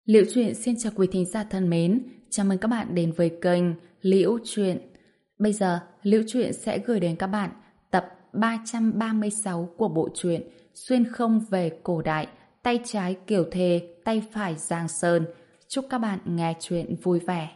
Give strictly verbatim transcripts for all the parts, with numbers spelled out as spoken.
Liễu Chuyện xin chào quý thính giả thân mến, chào mừng các bạn đến với kênh Liễu Chuyện. Bây giờ, Liễu Chuyện sẽ gửi đến các bạn tập ba trăm ba mươi sáu của bộ truyện Xuyên không về cổ đại, tay trái Kiều Thề, tay phải Giang Sơn. Chúc các bạn nghe chuyện vui vẻ.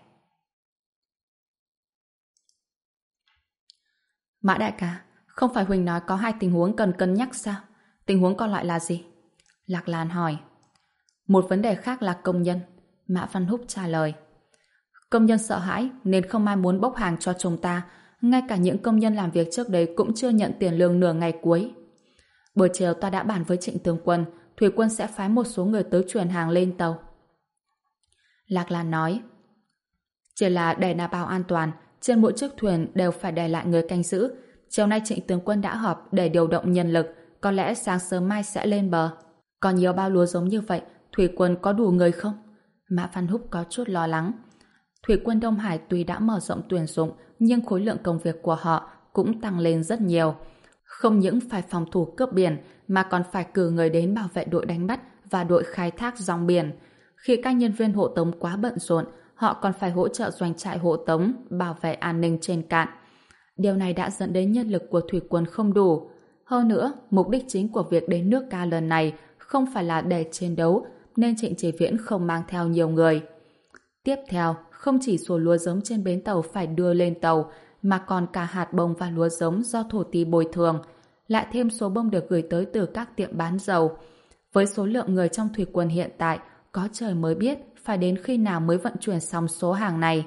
Mã đại ca, không phải Huỳnh nói có hai tình huống cần cân nhắc sao? Tình huống còn lại là gì? Lạc Lan hỏi. Một vấn đề khác là công nhân. Mã Văn Húc trả lời. Công nhân sợ hãi nên không ai muốn bốc hàng cho chúng ta. Ngay cả những công nhân làm việc trước đấy cũng chưa nhận tiền lương nửa ngày cuối. Buổi chiều ta đã bàn với Trịnh tướng quân, Thủy quân sẽ phái một số người tới chuyển hàng lên tàu. Lạc Lan nói. Chỉ là để đảm bảo an toàn, trên mỗi chiếc thuyền đều phải để lại người canh giữ. Chiều nay Trịnh tướng quân đã họp để điều động nhân lực, có lẽ sáng sớm mai sẽ lên bờ. Còn nhiều bao lúa giống như vậy, Thủy quân có đủ người không? Mã Văn Húc có chút lo lắng. Thủy quân Đông Hải tuy đã mở rộng tuyển dụng, nhưng khối lượng công việc của họ cũng tăng lên rất nhiều. Không những phải phòng thủ cướp biển, mà còn phải cử người đến bảo vệ đội đánh bắt và đội khai thác dòng biển. Khi các nhân viên hộ tống quá bận rộn, họ còn phải hỗ trợ doanh trại hộ tống, bảo vệ an ninh trên cạn. Điều này đã dẫn đến nhân lực của Thủy quân không đủ. Hơn nữa, mục đích chính của việc đến nước Ca lần này không phải là để chiến đấu, nên Trịnh Chí Viễn không mang theo nhiều người. Tiếp theo, không chỉ số lúa giống trên bến tàu phải đưa lên tàu, mà còn cả hạt bông và lúa giống do thổ tí bồi thường, lại thêm số bông được gửi tới từ các tiệm bán dầu. Với số lượng người trong thủy quân hiện tại, có trời mới biết phải đến khi nào mới vận chuyển xong số hàng này.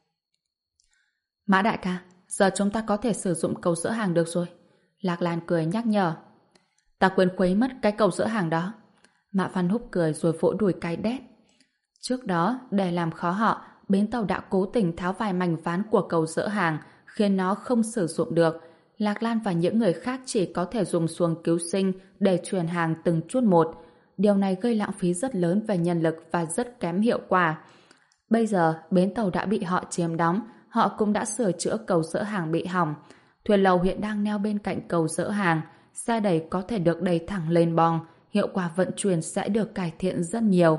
Mã đại ca, giờ chúng ta có thể sử dụng cầu dỡ hàng được rồi. Lạc Lan cười nhắc nhở. Ta quên khuấy mất cái cầu dỡ hàng đó. Mã Văn Húc cười rồi vỗ đùi cái đét. Trước đó, để làm khó họ, bến tàu đã cố tình tháo vài mảnh ván của cầu dỡ hàng, khiến nó không sử dụng được. Lạc Lan và những người khác chỉ có thể dùng xuồng cứu sinh để chuyển hàng từng chút một. Điều này gây lãng phí rất lớn về nhân lực và rất kém hiệu quả. Bây giờ, bến tàu đã bị họ chiếm đóng, họ cũng đã sửa chữa cầu dỡ hàng bị hỏng. Thuyền lầu hiện đang neo bên cạnh cầu dỡ hàng, xe đẩy có thể được đẩy thẳng lên bong, hiệu quả vận chuyển sẽ được cải thiện rất nhiều.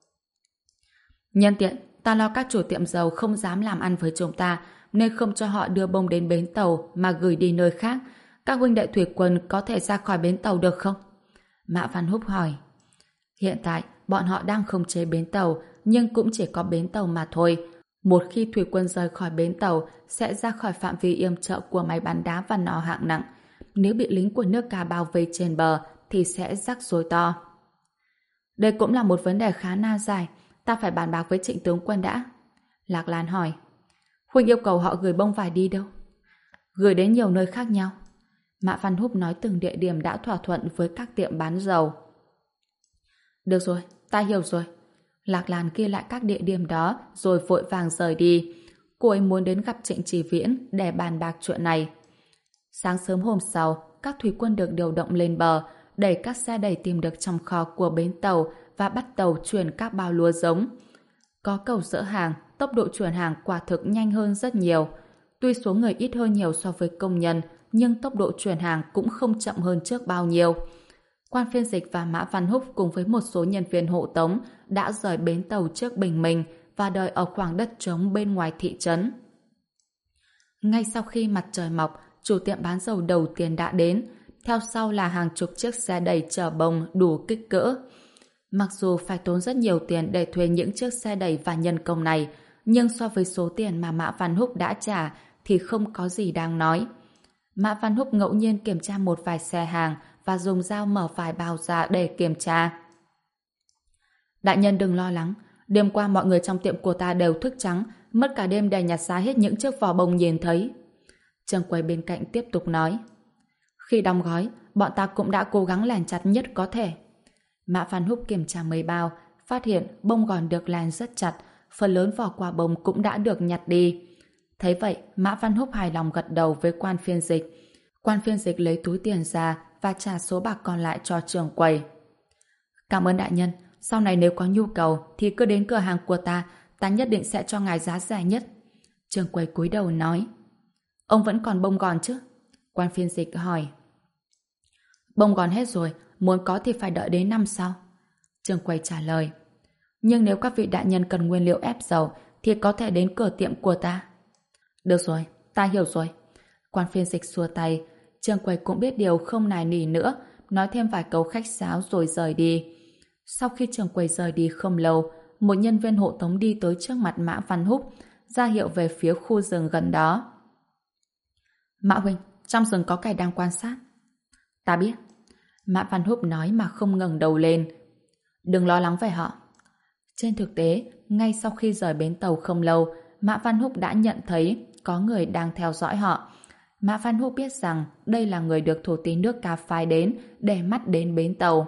Nhân tiện, ta lo các chủ tiệm dầu không dám làm ăn với chúng ta, nên không cho họ đưa bông đến bến tàu mà gửi đi nơi khác. Các huynh đệ thủy quân có thể ra khỏi bến tàu được không? Mã Văn Húc hỏi. Hiện tại, bọn họ đang khống chế bến tàu, nhưng cũng chỉ có bến tàu mà thôi. Một khi thủy quân rời khỏi bến tàu, sẽ ra khỏi phạm vi yểm trợ của máy bắn đá và nỏ hạng nặng. Nếu bị lính của nước Ca bao vây trên bờ, thì sẽ rắc rối to. Đây cũng là một vấn đề khá nan giải, ta phải bàn bạc với Trịnh tướng quân đã. Lạc Lan hỏi. Huynh yêu cầu họ gửi bông vải đi đâu? Gửi đến nhiều nơi khác nhau. Mã Văn Húc nói từng địa điểm đã thỏa thuận với các tiệm bán dầu. Được rồi, ta hiểu rồi. Lạc Lan ghi lại các địa điểm đó rồi vội vàng rời đi. Cô ấy muốn đến gặp Trịnh Chí Viễn để bàn bạc chuyện này. Sáng sớm hôm sau, các thủy quân được điều động lên bờ, đẩy các xe đẩy tìm được trong kho của bến tàu và bắt tàu chuyển các bao lúa giống. Có cầu dỡ hàng, tốc độ chuyển hàng quả thực nhanh hơn rất nhiều. Tuy số người ít hơn nhiều so với công nhân, nhưng tốc độ chuyển hàng cũng không chậm hơn trước bao nhiêu. Quan phiên dịch và Mã Văn Húc cùng với một số nhân viên hộ tống đã rời bến tàu trước bình minh và đợi ở khoảng đất trống bên ngoài thị trấn. Ngay sau khi mặt trời mọc, chủ tiệm bán dầu đầu tiên đã đến, theo sau là hàng chục chiếc xe đẩy chở bông đủ kích cỡ. Mặc dù phải tốn rất nhiều tiền để thuê những chiếc xe đẩy và nhân công này, nhưng so với số tiền mà Mã Văn Húc đã trả thì không có gì đáng nói. Mã Văn Húc ngẫu nhiên kiểm tra một vài xe hàng và dùng dao mở vài bao ra để kiểm tra. Đại nhân đừng lo lắng, đêm qua mọi người trong tiệm của ta đều thức trắng, mất cả đêm để nhặt giá hết những chiếc vỏ bông nhìn thấy. Trương Quầy bên cạnh tiếp tục nói. Khi đóng gói, bọn ta cũng đã cố gắng lèn chặt nhất có thể. Mã Văn Húc kiểm tra mấy bao, phát hiện bông gòn được lèn rất chặt, phần lớn vỏ quả bông cũng đã được nhặt đi. Thấy vậy, Mã Văn Húc hài lòng gật đầu với quan phiên dịch. Quan phiên dịch lấy túi tiền ra và trả số bạc còn lại cho Trương Quầy. Cảm ơn đại nhân, sau này nếu có nhu cầu thì cứ đến cửa hàng của ta, ta nhất định sẽ cho ngài giá rẻ nhất. Trương Quầy cúi đầu nói. Ông vẫn còn bông gòn chứ? Quan phiên dịch hỏi. Bông gòn hết rồi, muốn có thì phải đợi đến năm sau. Trương Quầy trả lời. Nhưng nếu các vị đại nhân cần nguyên liệu ép dầu thì có thể đến cửa tiệm của ta. Được rồi, ta hiểu rồi. Quan phiên dịch xua tay. Trương Quầy cũng biết điều không nài nỉ nữa, nói thêm vài câu khách sáo rồi rời đi. Sau khi Trương Quầy rời đi không lâu, một nhân viên hộ tống đi tới trước mặt Mã Văn Húc, ra hiệu về phía khu rừng gần đó. Mã huynh, trong rừng có kẻ đang quan sát. Ta biết. Mã Văn Húc nói mà không ngẩng đầu lên. Đừng lo lắng về họ. Trên thực tế, ngay sau khi rời bến tàu không lâu, Mã Văn Húc đã nhận thấy có người đang theo dõi họ. Mã Văn Húc biết rằng đây là người được thổ tí nước Ca phái đến để mắt đến bến tàu.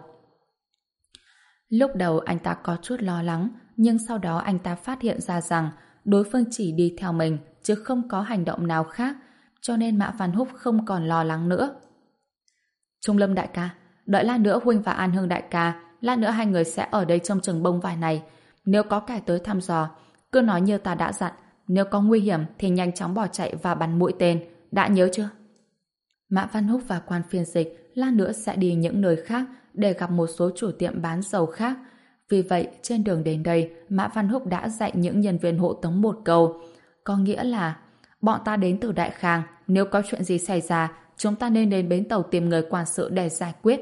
Lúc đầu anh ta có chút lo lắng, nhưng sau đó anh ta phát hiện ra rằng đối phương chỉ đi theo mình chứ không có hành động nào khác, cho nên Mã Văn Húc không còn lo lắng nữa. Trung Lâm đại ca, đợi lát nữa huynh và An Hương đại ca, lát nữa hai người sẽ ở đây trông chừng bông vải này. Nếu có kẻ tới thăm dò, cứ nói như ta đã dặn, nếu có nguy hiểm thì nhanh chóng bỏ chạy và bắn mũi tên, đã nhớ chưa? Mã Văn Húc và quan phiên dịch lát nữa sẽ đi những nơi khác để gặp một số chủ tiệm bán dầu khác. Vì vậy, trên đường đến đây, Mã Văn Húc đã dạy những nhân viên hộ tống một câu, có nghĩa là bọn ta đến từ Đại Khang, nếu có chuyện gì xảy ra, chúng ta nên đến bến tàu tìm người quản sự để giải quyết.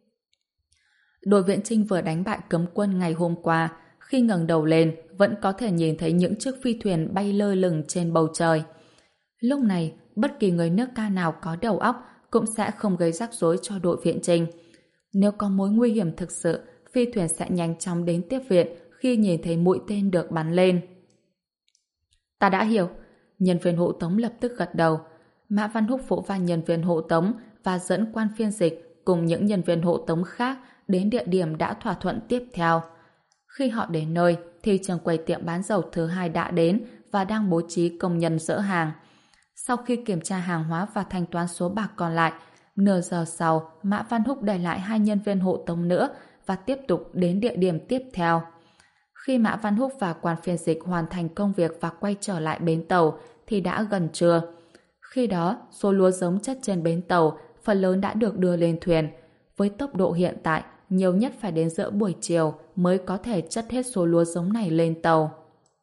Đội viện Trinh vừa đánh bại cấm quân ngày hôm qua, khi ngẩng đầu lên vẫn có thể nhìn thấy những chiếc phi thuyền bay lơ lửng trên bầu trời. Lúc này, bất kỳ người nước Ca nào có đầu óc cũng sẽ không gây rắc rối cho đội viện Trinh. Nếu có mối nguy hiểm thực sự, phi thuyền sẽ nhanh chóng đến tiếp viện khi nhìn thấy mũi tên được bắn lên. Ta đã hiểu. Nhân viên hộ tống lập tức gật đầu. Mã Văn Húc vỗ vai nhân viên hộ tống và dẫn quan phiên dịch cùng những nhân viên hộ tống khác đến địa điểm đã thỏa thuận tiếp theo. Khi họ đến nơi, thì trường quầy tiệm bán dầu thứ hai đã đến và đang bố trí công nhân dỡ hàng. Sau khi kiểm tra hàng hóa và thanh toán số bạc còn lại, nửa giờ sau, Mã Văn Húc để lại hai nhân viên hộ tống nữa và tiếp tục đến địa điểm tiếp theo. Khi Mã Văn Húc và quan phiên dịch hoàn thành công việc và quay trở lại bến tàu, thì đã gần trưa. Khi đó, số lúa giống chất trên bến tàu phần lớn đã được đưa lên thuyền. Với tốc độ hiện tại, nhiều nhất phải đến giữa buổi chiều mới có thể chất hết số lúa giống này lên tàu.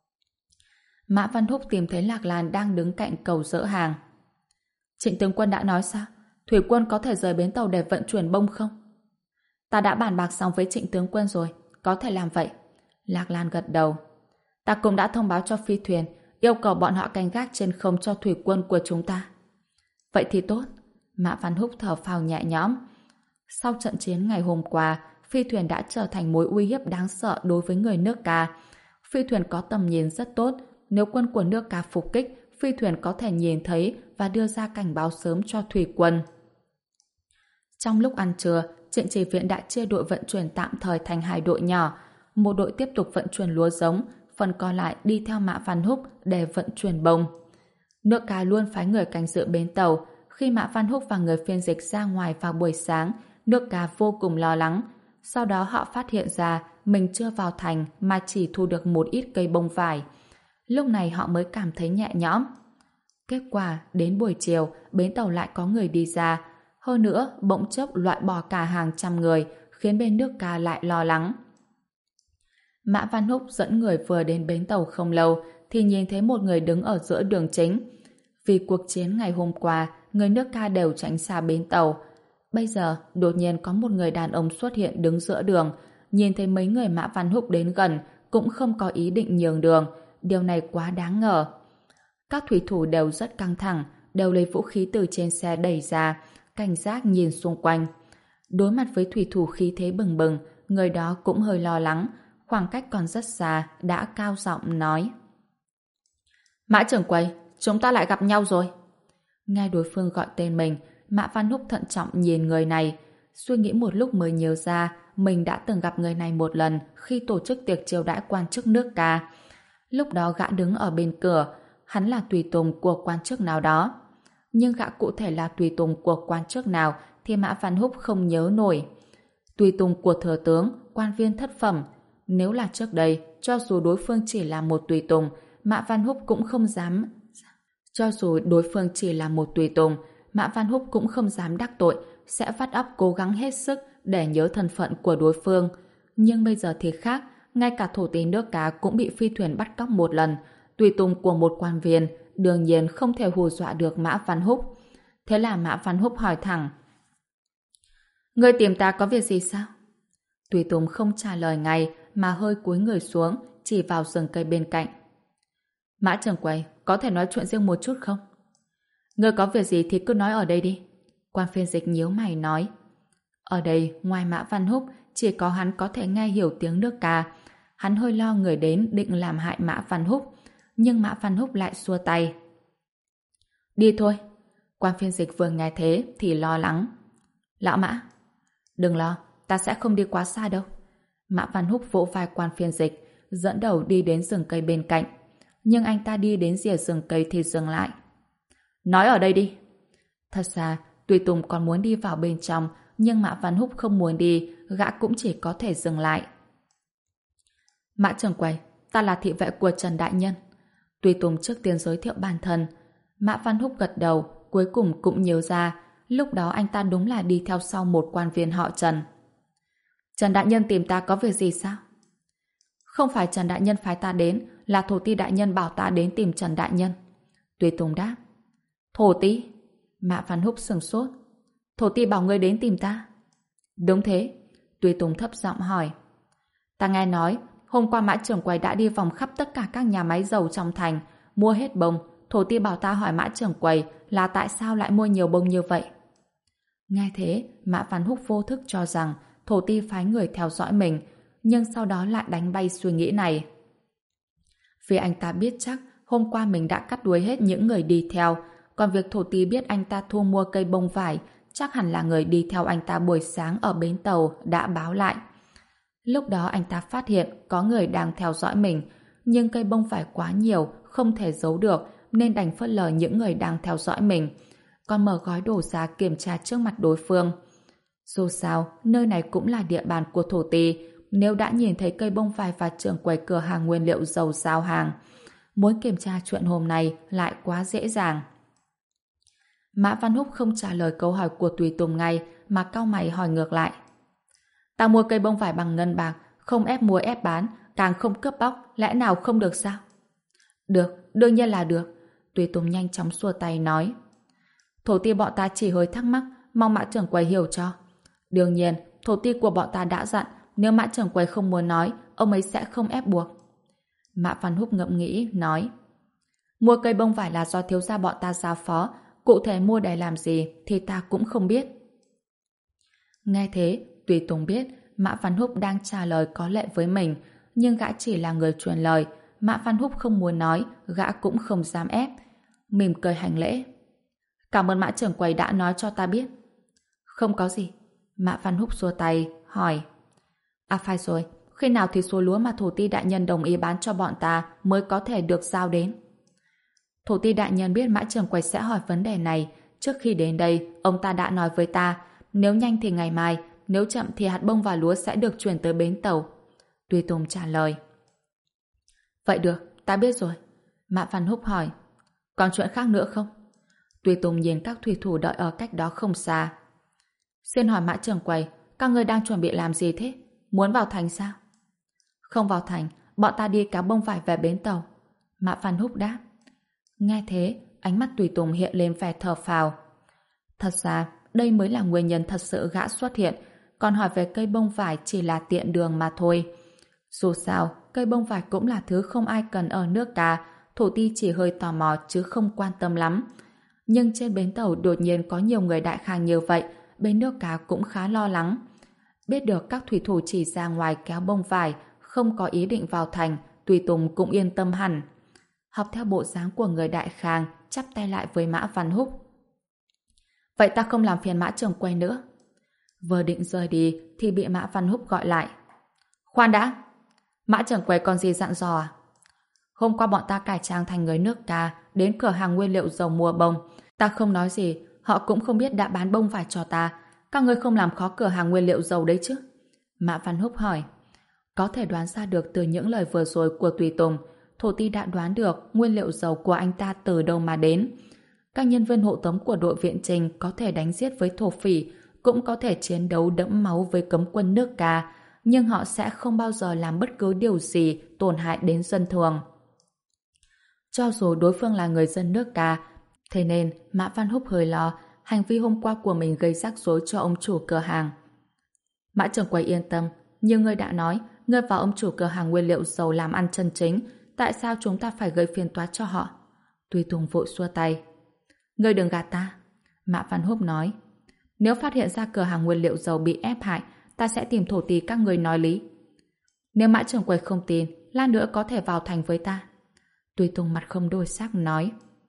Mã Văn Húc tìm thấy Lạc Lan đang đứng cạnh cầu dỡ hàng. Trịnh tướng quân đã nói sao? Thủy quân có thể rời bến tàu để vận chuyển bông không? Ta đã bàn bạc xong với Trịnh tướng quân rồi, có thể làm vậy. Lạc Lan gật đầu. Ta cũng đã thông báo cho phi thuyền, yêu cầu bọn họ canh gác trên không cho thủy quân của chúng ta. Vậy thì tốt. Mã Văn Húc thở phào nhẹ nhõm. Sau trận chiến ngày hôm qua, phi thuyền đã trở thành mối uy hiếp đáng sợ đối với người nước Ca. Phi thuyền có tầm nhìn rất tốt, nếu quân của nước Ca phục kích, phi thuyền có thể nhìn thấy và đưa ra cảnh báo sớm cho thủy quân. Trong lúc ăn trưa, Trịnh Chỉ Viện đã chia đội vận chuyển tạm thời thành hai đội nhỏ. Một đội tiếp tục vận chuyển lúa giống, phần còn lại đi theo Mã Văn Húc để vận chuyển bông. Nước Ca luôn phái người canh giữ bến tàu. Khi Mã Văn Húc và người phiên dịch ra ngoài vào buổi sáng, nước Ca vô cùng lo lắng. Sau đó họ phát hiện ra mình chưa vào thành mà chỉ thu được một ít cây bông vải. Lúc này họ mới cảm thấy nhẹ nhõm. Kết quả, đến buổi chiều, bến tàu lại có người đi ra. Hơn nữa, bỗng chốc loại bỏ cả hàng trăm người, khiến bên nước Ca lại lo lắng. Mã Văn Húc dẫn người vừa đến bến tàu không lâu, thì nhìn thấy một người đứng ở giữa đường chính. Vì cuộc chiến ngày hôm qua, người nước Ca đều tránh xa bến tàu. Bây giờ, đột nhiên có một người đàn ông xuất hiện đứng giữa đường, nhìn thấy mấy người Mã Văn Húc đến gần, cũng không có ý định nhường đường. Điều này quá đáng ngờ. Các thủy thủ đều rất căng thẳng, đều lấy vũ khí từ trên xe đẩy ra, cảnh giác nhìn xung quanh. Đối mặt với thủy thủ khí thế bừng bừng, người đó cũng hơi lo lắng, khoảng cách còn rất xa, đã cao giọng nói. Mã trưởng quầy, chúng ta lại gặp nhau rồi. Nghe đối phương gọi tên mình, Mã Văn Húc thận trọng nhìn người này, suy nghĩ một lúc mới nhớ ra mình đã từng gặp người này một lần khi tổ chức tiệc chiêu đãi quan chức nước Ca. Lúc đó gã đứng ở bên cửa, hắn là tùy tùng của quan chức nào đó. Nhưng gã cụ thể là tùy tùng của quan chức nào thì Mã Văn Húc không nhớ nổi. Tùy tùng của thừa tướng, quan viên thất phẩm. Nếu là trước đây, cho dù đối phương chỉ là một tùy tùng, Mã Văn Húc cũng không dám... Cho dù đối phương chỉ là một tùy tùng, Mã Văn Húc cũng không dám đắc tội, sẽ vắt óc cố gắng hết sức để nhớ thân phận của đối phương. Nhưng bây giờ thì khác, ngay cả thổ tí nước cá cũng bị phi thuyền bắt cóc một lần, tùy tùng của một quan viên, đương nhiên không thể hù dọa được Mã Văn Húc. Thế là Mã Văn Húc hỏi thẳng: Ngươi tìm ta có việc gì sao? Tùy tùng không trả lời ngay mà hơi cúi người xuống, chỉ vào rừng cây bên cạnh. Mã trưởng quầy, có thể nói chuyện riêng một chút không? Ngươi có việc gì thì cứ nói ở đây đi. Quan phiên dịch nhíu mày nói. Ở đây, ngoài Mã Văn Húc, chỉ có hắn có thể nghe hiểu tiếng nước ca. Hắn hơi lo người đến định làm hại Mã Văn Húc, nhưng Mã Văn Húc lại xua tay. Đi thôi. Quan phiên dịch vừa nghe thế thì lo lắng. Lão Mã, đừng lo, ta sẽ không đi quá xa đâu. Mã Văn Húc vỗ vai quan phiên dịch, dẫn đầu đi đến rừng cây bên cạnh. Nhưng anh ta đi đến rìa rừng cây thì dừng lại. Nói ở đây đi. Thật ra, Tùy Tùng còn muốn đi vào bên trong, nhưng Mã Văn Húc không muốn đi, gã cũng chỉ có thể dừng lại. Mã trưởng quầy, ta là thị vệ của Trần Đại Nhân. Tùy Tùng trước tiên giới thiệu bản thân. Mã Văn Húc gật đầu, cuối cùng cũng nhớ ra, lúc đó anh ta đúng là đi theo sau một quan viên họ Trần. Trần Đại Nhân tìm ta có việc gì sao? Không phải Trần Đại Nhân phái ta đến, là Thổ Ti Đại Nhân bảo ta đến tìm Trần Đại Nhân. Tùy Tùng đáp. Thổ Ti? Mã Văn Húc sửng sốt. Thổ Ti bảo ngươi đến tìm ta? Đúng thế. Tùy Tùng thấp giọng hỏi. Ta nghe nói, hôm qua Mã trưởng quầy đã đi vòng khắp tất cả các nhà máy dầu trong thành, mua hết bông. Thổ Ti bảo ta hỏi Mã trưởng quầy là tại sao lại mua nhiều bông như vậy. Nghe thế, Mã Văn Húc vô thức cho rằng Thổ Ti phái người theo dõi mình, nhưng sau đó lại đánh bay suy nghĩ này. Vì anh ta biết chắc hôm qua mình đã cắt đuôi hết những người đi theo, còn việc Thổ Ti biết anh ta thu mua cây bông vải chắc hẳn là người đi theo anh ta buổi sáng ở bến tàu đã báo lại. Lúc đó anh ta phát hiện có người đang theo dõi mình, nhưng cây bông vải quá nhiều, không thể giấu được, nên đành phớt lờ những người đang theo dõi mình, còn mở gói đồ ra kiểm tra trước mặt đối phương. Dù sao, nơi này cũng là địa bàn của Thổ Ti, nếu đã nhìn thấy cây bông vải và trưởng quầy cửa hàng nguyên liệu dầu giao hàng, muốn kiểm tra chuyện hôm nay lại quá dễ dàng. Mã Văn Húc không trả lời câu hỏi của Tùy Tùng ngay, mà cau mày hỏi ngược lại. Ta mua cây bông vải bằng ngân bạc, không ép mua ép bán, càng không cướp bóc, lẽ nào không được sao? Được, đương nhiên là được. Tùy Tùng nhanh chóng xua tay nói. Thổ Ti bọn ta chỉ hơi thắc mắc, mong Mã trưởng quầy hiểu cho. Đương nhiên, Thổ Ti của bọn ta đã dặn, nếu Mã trưởng quầy không muốn nói, ông ấy sẽ không ép buộc. Mã Văn Húc ngẫm nghĩ, nói. Mua cây bông vải là do thiếu gia bọn ta giao phó, cụ thể mua để làm gì thì ta cũng không biết. Nghe thế, Tùy Tùng biết Mã Văn Húc đang trả lời có lệ với mình, nhưng gã chỉ là người truyền lời. Mã Văn Húc không muốn nói, gã cũng không dám ép. Mỉm cười hành lễ. Cảm ơn Mã trưởng quầy đã nói cho ta biết. Không có gì. Mã Văn Húc xua tay, hỏi. À phải rồi, khi nào thì số lúa mà Thổ Ti Đại Nhân đồng ý bán cho bọn ta mới có thể được giao đến? Thổ Ti Đại Nhân biết Mã trưởng quầy sẽ hỏi vấn đề này. Trước khi đến đây, ông ta đã nói với ta, nếu nhanh thì ngày mai, nếu chậm thì hạt bông và lúa sẽ được chuyển tới bến tàu. Tùy Tùng trả lời. Vậy được, ta biết rồi. Mã Văn Húc hỏi. Còn chuyện khác nữa không? Tùy Tùng nhìn các thủy thủ đợi ở cách đó không xa. Xin hỏi Mã trưởng quầy, các ngươi đang chuẩn bị làm gì thế? Muốn vào thành sao? Không vào thành, bọn ta đi kéo bông vải về bến tàu. Mã Văn Húc đáp. Nghe thế, ánh mắt Tùy Tùng hiện lên vẻ thở phào. Thật ra, đây mới là nguyên nhân thật sự gã xuất hiện, còn hỏi về cây bông vải chỉ là tiện đường mà thôi. Dù sao, cây bông vải cũng là thứ không ai cần ở nước ta, Thổ Ti chỉ hơi tò mò chứ không quan tâm lắm. Nhưng trên bến tàu đột nhiên có nhiều người đại khang như vậy, bên nước cá cũng khá lo lắng. Biết được các thủy thủ chỉ ra ngoài kéo bông vải, không có ý định vào thành, Tùy Tùng cũng yên tâm hẳn. Học theo bộ dáng của người đại khang, chắp tay lại với Mã Văn Húc. Vậy ta không làm phiền Mã trưởng quầy nữa. Vừa định rời đi thì bị Mã Văn Húc gọi lại. Khoan đã! Mã trưởng quầy còn gì dặn dò à? Hôm qua bọn ta cải trang thành người nước ta đến cửa hàng nguyên liệu dầu mua bông. Ta không nói gì, họ cũng không biết đã bán bông vải cho ta. Các ngươi không làm khó cửa hàng nguyên liệu dầu đấy chứ? Mã Văn Húc hỏi. Có thể đoán ra được từ những lời vừa rồi của Tùy Tùng, Thổ Ti đã đoán được nguyên liệu dầu của anh ta từ đâu mà đến. Các nhân viên hộ tống của đội viện trình có thể đánh giết với thổ phỉ, cũng có thể chiến đấu đẫm máu với cấm quân nước Ca, nhưng họ sẽ không bao giờ làm bất cứ điều gì tổn hại đến dân thường. Cho dù đối phương là người dân nước ta, thế nên Mã Văn Húc hơi lo hành vi hôm qua của mình gây rắc rối cho ông chủ cửa hàng. Mã trưởng quầy yên tâm, như ngươi đã nói, ngươi và ông chủ cửa hàng nguyên liệu dầu làm ăn chân chính, tại sao chúng ta phải gây phiền toái cho họ? Tùy Tùng vội xua tay. Ngươi đừng gạt ta. Mã Văn Húc nói, nếu phát hiện ra cửa hàng nguyên liệu dầu bị ép hại, ta sẽ tìm thổ tỳ các người nói lý. Nếu Mã trưởng quầy không tin, lát nữa có thể vào thành với ta. Tùy Tùng mặt không đổi sắc nói.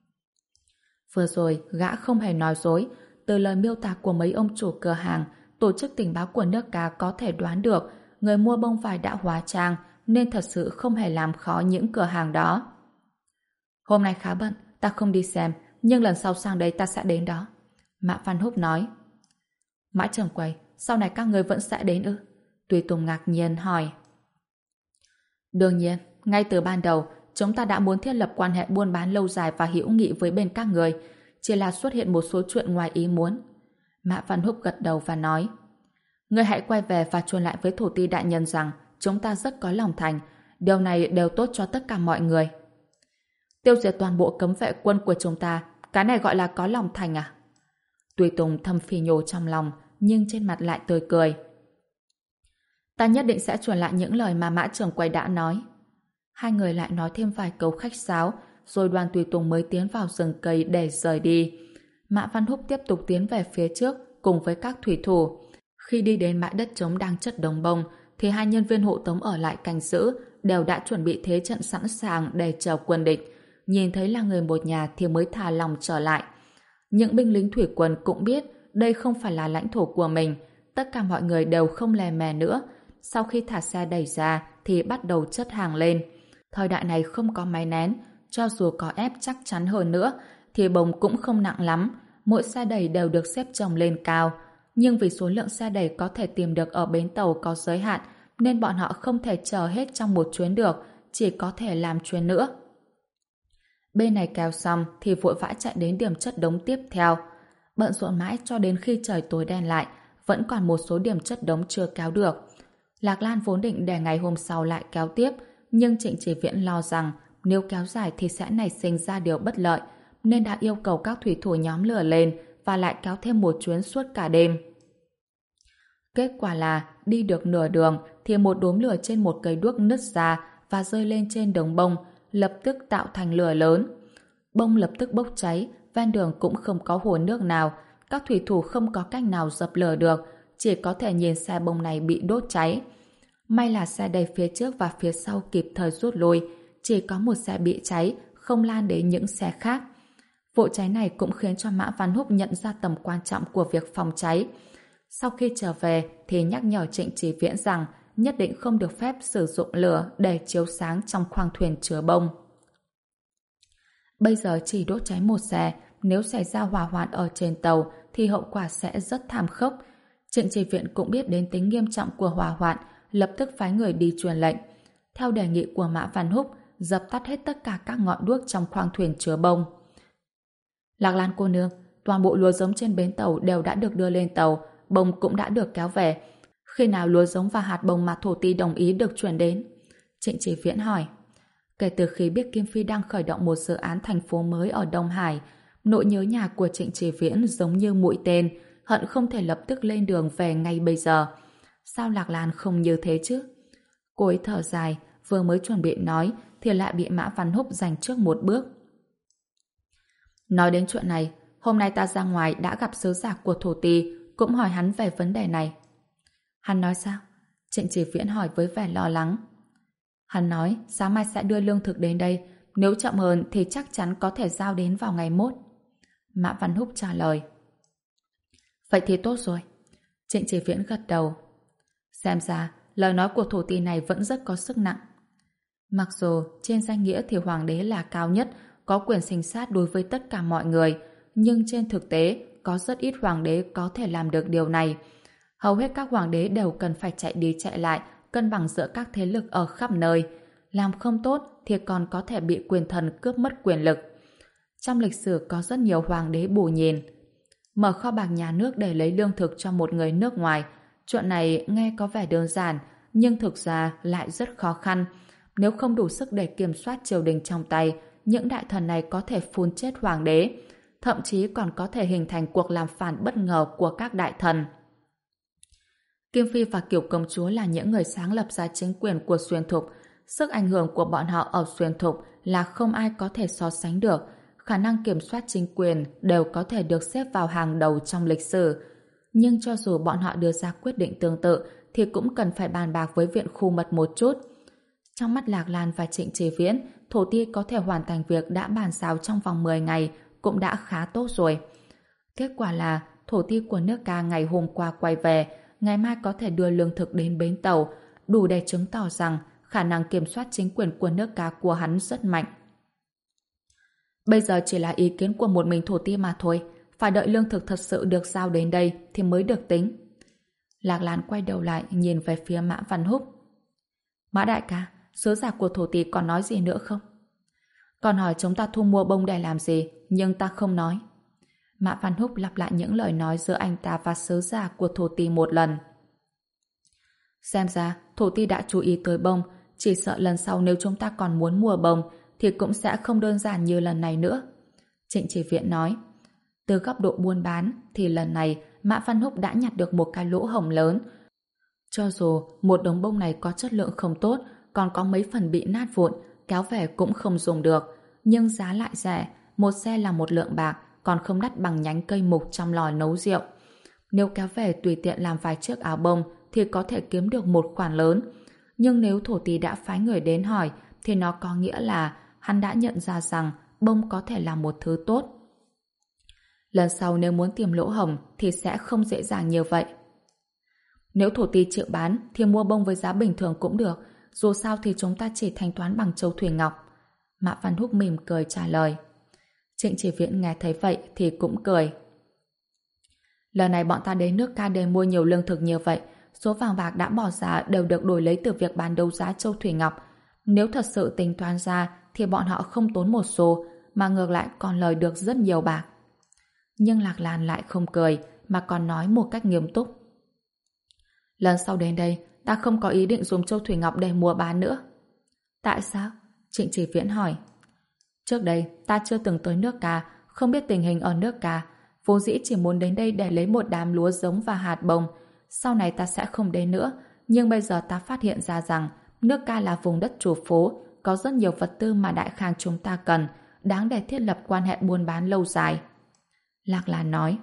Vừa rồi, gã không hề nói dối. Từ lời miêu tả của mấy ông chủ cửa hàng, tổ chức tình báo của nước ta có thể đoán được người mua bông vải đã hóa trang, nên thật sự không hề làm khó những cửa hàng đó. Hôm nay khá bận, ta không đi xem, nhưng lần sau sang đây ta sẽ đến đó. Mã Văn Húc nói. Mã trưởng quầy, sau này các người vẫn sẽ đến ư? Tùy Tùng ngạc nhiên hỏi. Đương nhiên, ngay từ ban đầu, chúng ta đã muốn thiết lập quan hệ buôn bán lâu dài và hữu nghị với bên các người, chỉ là xuất hiện một số chuyện ngoài ý muốn. Mã Văn Húc gật đầu và nói, ngươi hãy quay về và truyền lại với thổ ty đại nhân rằng chúng ta rất có lòng thành, điều này đều tốt cho tất cả mọi người. Tiêu diệt toàn bộ cấm vệ quân của chúng ta, cái này gọi là có lòng thành à? Tùy Tùng thầm phì nhổ trong lòng, nhưng trên mặt lại tươi cười. Ta nhất định sẽ truyền lại những lời mà Mã trưởng quầy đã nói. Hai người lại nói thêm vài câu khách sáo, rồi đoàn Tùy Tùng mới tiến vào rừng cây để rời đi. Mã Văn Húc tiếp tục tiến về phía trước cùng với các thủy thủ. Khi đi đến bãi đất trống đang chất đống bông, thì hai nhân viên hộ tống ở lại canh giữ đều đã chuẩn bị thế trận sẵn sàng để chờ quân địch. Nhìn thấy là người một nhà thì mới thả lòng trở lại. Những binh lính thủy quân cũng biết đây không phải là lãnh thổ của mình. Tất cả mọi người đều không lè mè nữa. Sau khi thả xe đẩy ra thì bắt đầu chất hàng lên. Thời đại này không có máy nén, cho dù có ép chắc chắn hơn nữa thì bông cũng không nặng lắm. Mỗi xe đẩy đều được xếp chồng lên cao. Nhưng vì số lượng xe đẩy có thể tìm được ở bến tàu có giới hạn, nên bọn họ không thể chở hết trong một chuyến được, chỉ có thể làm chuyến nữa. Bên này kéo xong thì vội vã chạy đến điểm chất đống tiếp theo. Bận rộn mãi cho đến khi trời tối đen lại, vẫn còn một số điểm chất đống chưa kéo được. Lạc Lan vốn định để ngày hôm sau lại kéo tiếp, nhưng Trịnh Chỉ Viễn lo rằng nếu kéo dài thì sẽ nảy sinh ra điều bất lợi, nên đã yêu cầu các thủy thủ nhóm lửa lên và lại kéo thêm một chuyến suốt cả đêm. Kết quả là đi được nửa đường thì một đốm lửa trên một cây đuốc nứt ra và rơi lên trên đống bông, lập tức tạo thành lửa lớn. Bông lập tức bốc cháy, ven đường cũng không có hồ nước nào, các thủy thủ không có cách nào dập lửa được, chỉ có thể nhìn xe bông này bị đốt cháy. May là xe đầy phía trước và phía sau kịp thời rút lui, chỉ có một xe bị cháy, không lan đến những xe khác. Vụ cháy này cũng khiến cho Mã Văn Húc nhận ra tầm quan trọng của việc phòng cháy. Sau khi trở về thì nhắc nhở Trịnh Chỉ Viễn rằng nhất định không được phép sử dụng lửa để chiếu sáng trong khoang thuyền chứa bông. Bây giờ chỉ đốt cháy một xe, nếu xảy ra hỏa hoạn ở trên tàu thì hậu quả sẽ rất thảm khốc. Trịnh Chỉ Viễn cũng biết đến tính nghiêm trọng của hỏa hoạn, lập tức phái người đi truyền lệnh. Theo đề nghị của Mã Văn Húc, dập tắt hết tất cả các ngọn đuốc trong khoang thuyền chứa bông. Lạc Lan cô nương, toàn bộ lúa giống trên bến tàu đều đã được đưa lên tàu, bông cũng đã được kéo về. Khi nào lúa giống và hạt bông mà thổ ty đồng ý được chuyển đến? Trịnh Chỉ Viễn hỏi. Kể từ khi biết Kim Phi đang khởi động một dự án thành phố mới ở Đông Hải, nỗi nhớ nhà của Trịnh Chỉ Viễn giống như mũi tên, hận không thể lập tức lên đường về ngay bây giờ. Sao Lạc Lan không như thế chứ? Cô ấy thở dài, vừa mới chuẩn bị nói thì lại bị Mã Văn Húc giành trước một bước. Nói đến chuyện này, hôm nay ta ra ngoài đã gặp sứ giả của thổ ty, cũng hỏi hắn về vấn đề này. Hắn nói sao? Trịnh Chỉ Viễn hỏi với vẻ lo lắng. Hắn nói sáng mai sẽ đưa lương thực đến đây, nếu chậm hơn thì chắc chắn có thể giao đến vào ngày mốt. Mã Văn Húc trả lời. Vậy thì tốt rồi. Trịnh Chỉ Viễn gật đầu. Xem ra lời nói của thổ ty này vẫn rất có sức nặng. Mặc dù trên danh nghĩa thì hoàng đế là cao nhất, có quyền sinh sát đối với tất cả mọi người, nhưng trên thực tế có rất ít hoàng đế có thể làm được điều này. Hầu hết các hoàng đế đều cần phải chạy đi chạy lại, cân bằng giữa các thế lực ở khắp nơi. Làm không tốt thì còn có thể bị quyền thần cướp mất quyền lực. Trong lịch sử có rất nhiều hoàng đế bù nhìn. Mở kho bạc nhà nước để lấy lương thực cho một người nước ngoài. Chuyện này nghe có vẻ đơn giản, nhưng thực ra lại rất khó khăn. Nếu không đủ sức để kiểm soát triều đình trong tay, những đại thần này có thể phun chết hoàng đế, thậm chí còn có thể hình thành cuộc làm phản bất ngờ của các đại thần. Kim Phi và Kiều Công Chúa là những người sáng lập ra chính quyền của Xuyên Thục. Sức ảnh hưởng của bọn họ ở Xuyên Thục là không ai có thể so sánh được. Khả năng kiểm soát chính quyền đều có thể được xếp vào hàng đầu trong lịch sử. Nhưng cho dù bọn họ đưa ra quyết định tương tự thì cũng cần phải bàn bạc với viện khu mật một chút. Trong mắt Lạc Lan và Trịnh Chí Viễn, Thổ Ti có thể hoàn thành việc đã bàn giao trong vòng mười ngày cũng đã khá tốt rồi. Kết quả là Thổ Ti của nước Ca ngày hôm qua quay về, ngày mai có thể đưa lương thực đến bến tàu, đủ để chứng tỏ rằng khả năng kiểm soát chính quyền của nước Ca của hắn rất mạnh. Bây giờ chỉ là ý kiến của một mình Thổ Ti mà thôi, phải đợi lương thực thật sự được giao đến đây thì mới được tính. Lạc Lan quay đầu lại nhìn về phía Mã Văn Húc. Mã đại ca, sứ giả của Thổ Ti còn nói gì nữa không? Còn hỏi chúng ta thu mua bông để làm gì, nhưng ta không nói. Mã Văn Húc lặp lại những lời nói giữa anh ta và sứ giả của Thổ Ti một lần. Xem ra Thổ Ti đã chú ý tới bông, chỉ sợ lần sau nếu chúng ta còn muốn mua bông thì cũng sẽ không đơn giản như lần này nữa. Trịnh Chỉ Viện nói. Từ góc độ buôn bán thì lần này Mã Văn Húc đã nhặt được một cái lỗ hổng lớn. Cho dù một đống bông này có chất lượng không tốt, còn có mấy phần bị nát vụn, kéo về cũng không dùng được, nhưng giá lại rẻ, một xe là một lượng bạc, còn không đắt bằng nhánh cây mục trong lò nấu rượu. Nếu kéo về tùy tiện làm vài chiếc áo bông thì có thể kiếm được một khoản lớn. Nhưng nếu Thổ Ti đã phái người đến hỏi thì nó có nghĩa là hắn đã nhận ra rằng bông có thể là một thứ tốt. Lần sau nếu muốn tìm lỗ hổng thì sẽ không dễ dàng như vậy. Nếu Thổ Ti chịu bán thì mua bông với giá bình thường cũng được, dù sao thì chúng ta chỉ thanh toán bằng châu thủy ngọc. Mã Văn Húc mỉm cười trả lời. Trịnh Chỉ Viễn nghe thấy vậy thì cũng cười. Lần này bọn ta đến nước Ca để mua nhiều lương thực như vậy, số vàng bạc đã bỏ ra đều được đổi lấy từ việc bán đấu giá châu thủy ngọc. Nếu thật sự tính toán ra thì bọn họ không tốn một xu, mà ngược lại còn lời được rất nhiều bạc. Nhưng Lạc Lan lại không cười, mà còn nói một cách nghiêm túc. Lần sau đến đây, ta không có ý định dùng châu thủy ngọc để mua bán nữa. Tại sao? Trịnh Chỉ Viễn hỏi. Trước đây, ta chưa từng tới nước Ca, không biết tình hình ở nước Ca. Vốn dĩ chỉ muốn đến đây để lấy một đám lúa giống và hạt bông. Sau này ta sẽ không đến nữa, nhưng bây giờ ta phát hiện ra rằng nước Ca là vùng đất trù phú, có rất nhiều vật tư mà Đại Khang chúng ta cần, đáng để thiết lập quan hệ buôn bán lâu dài. Lạc Lan nói.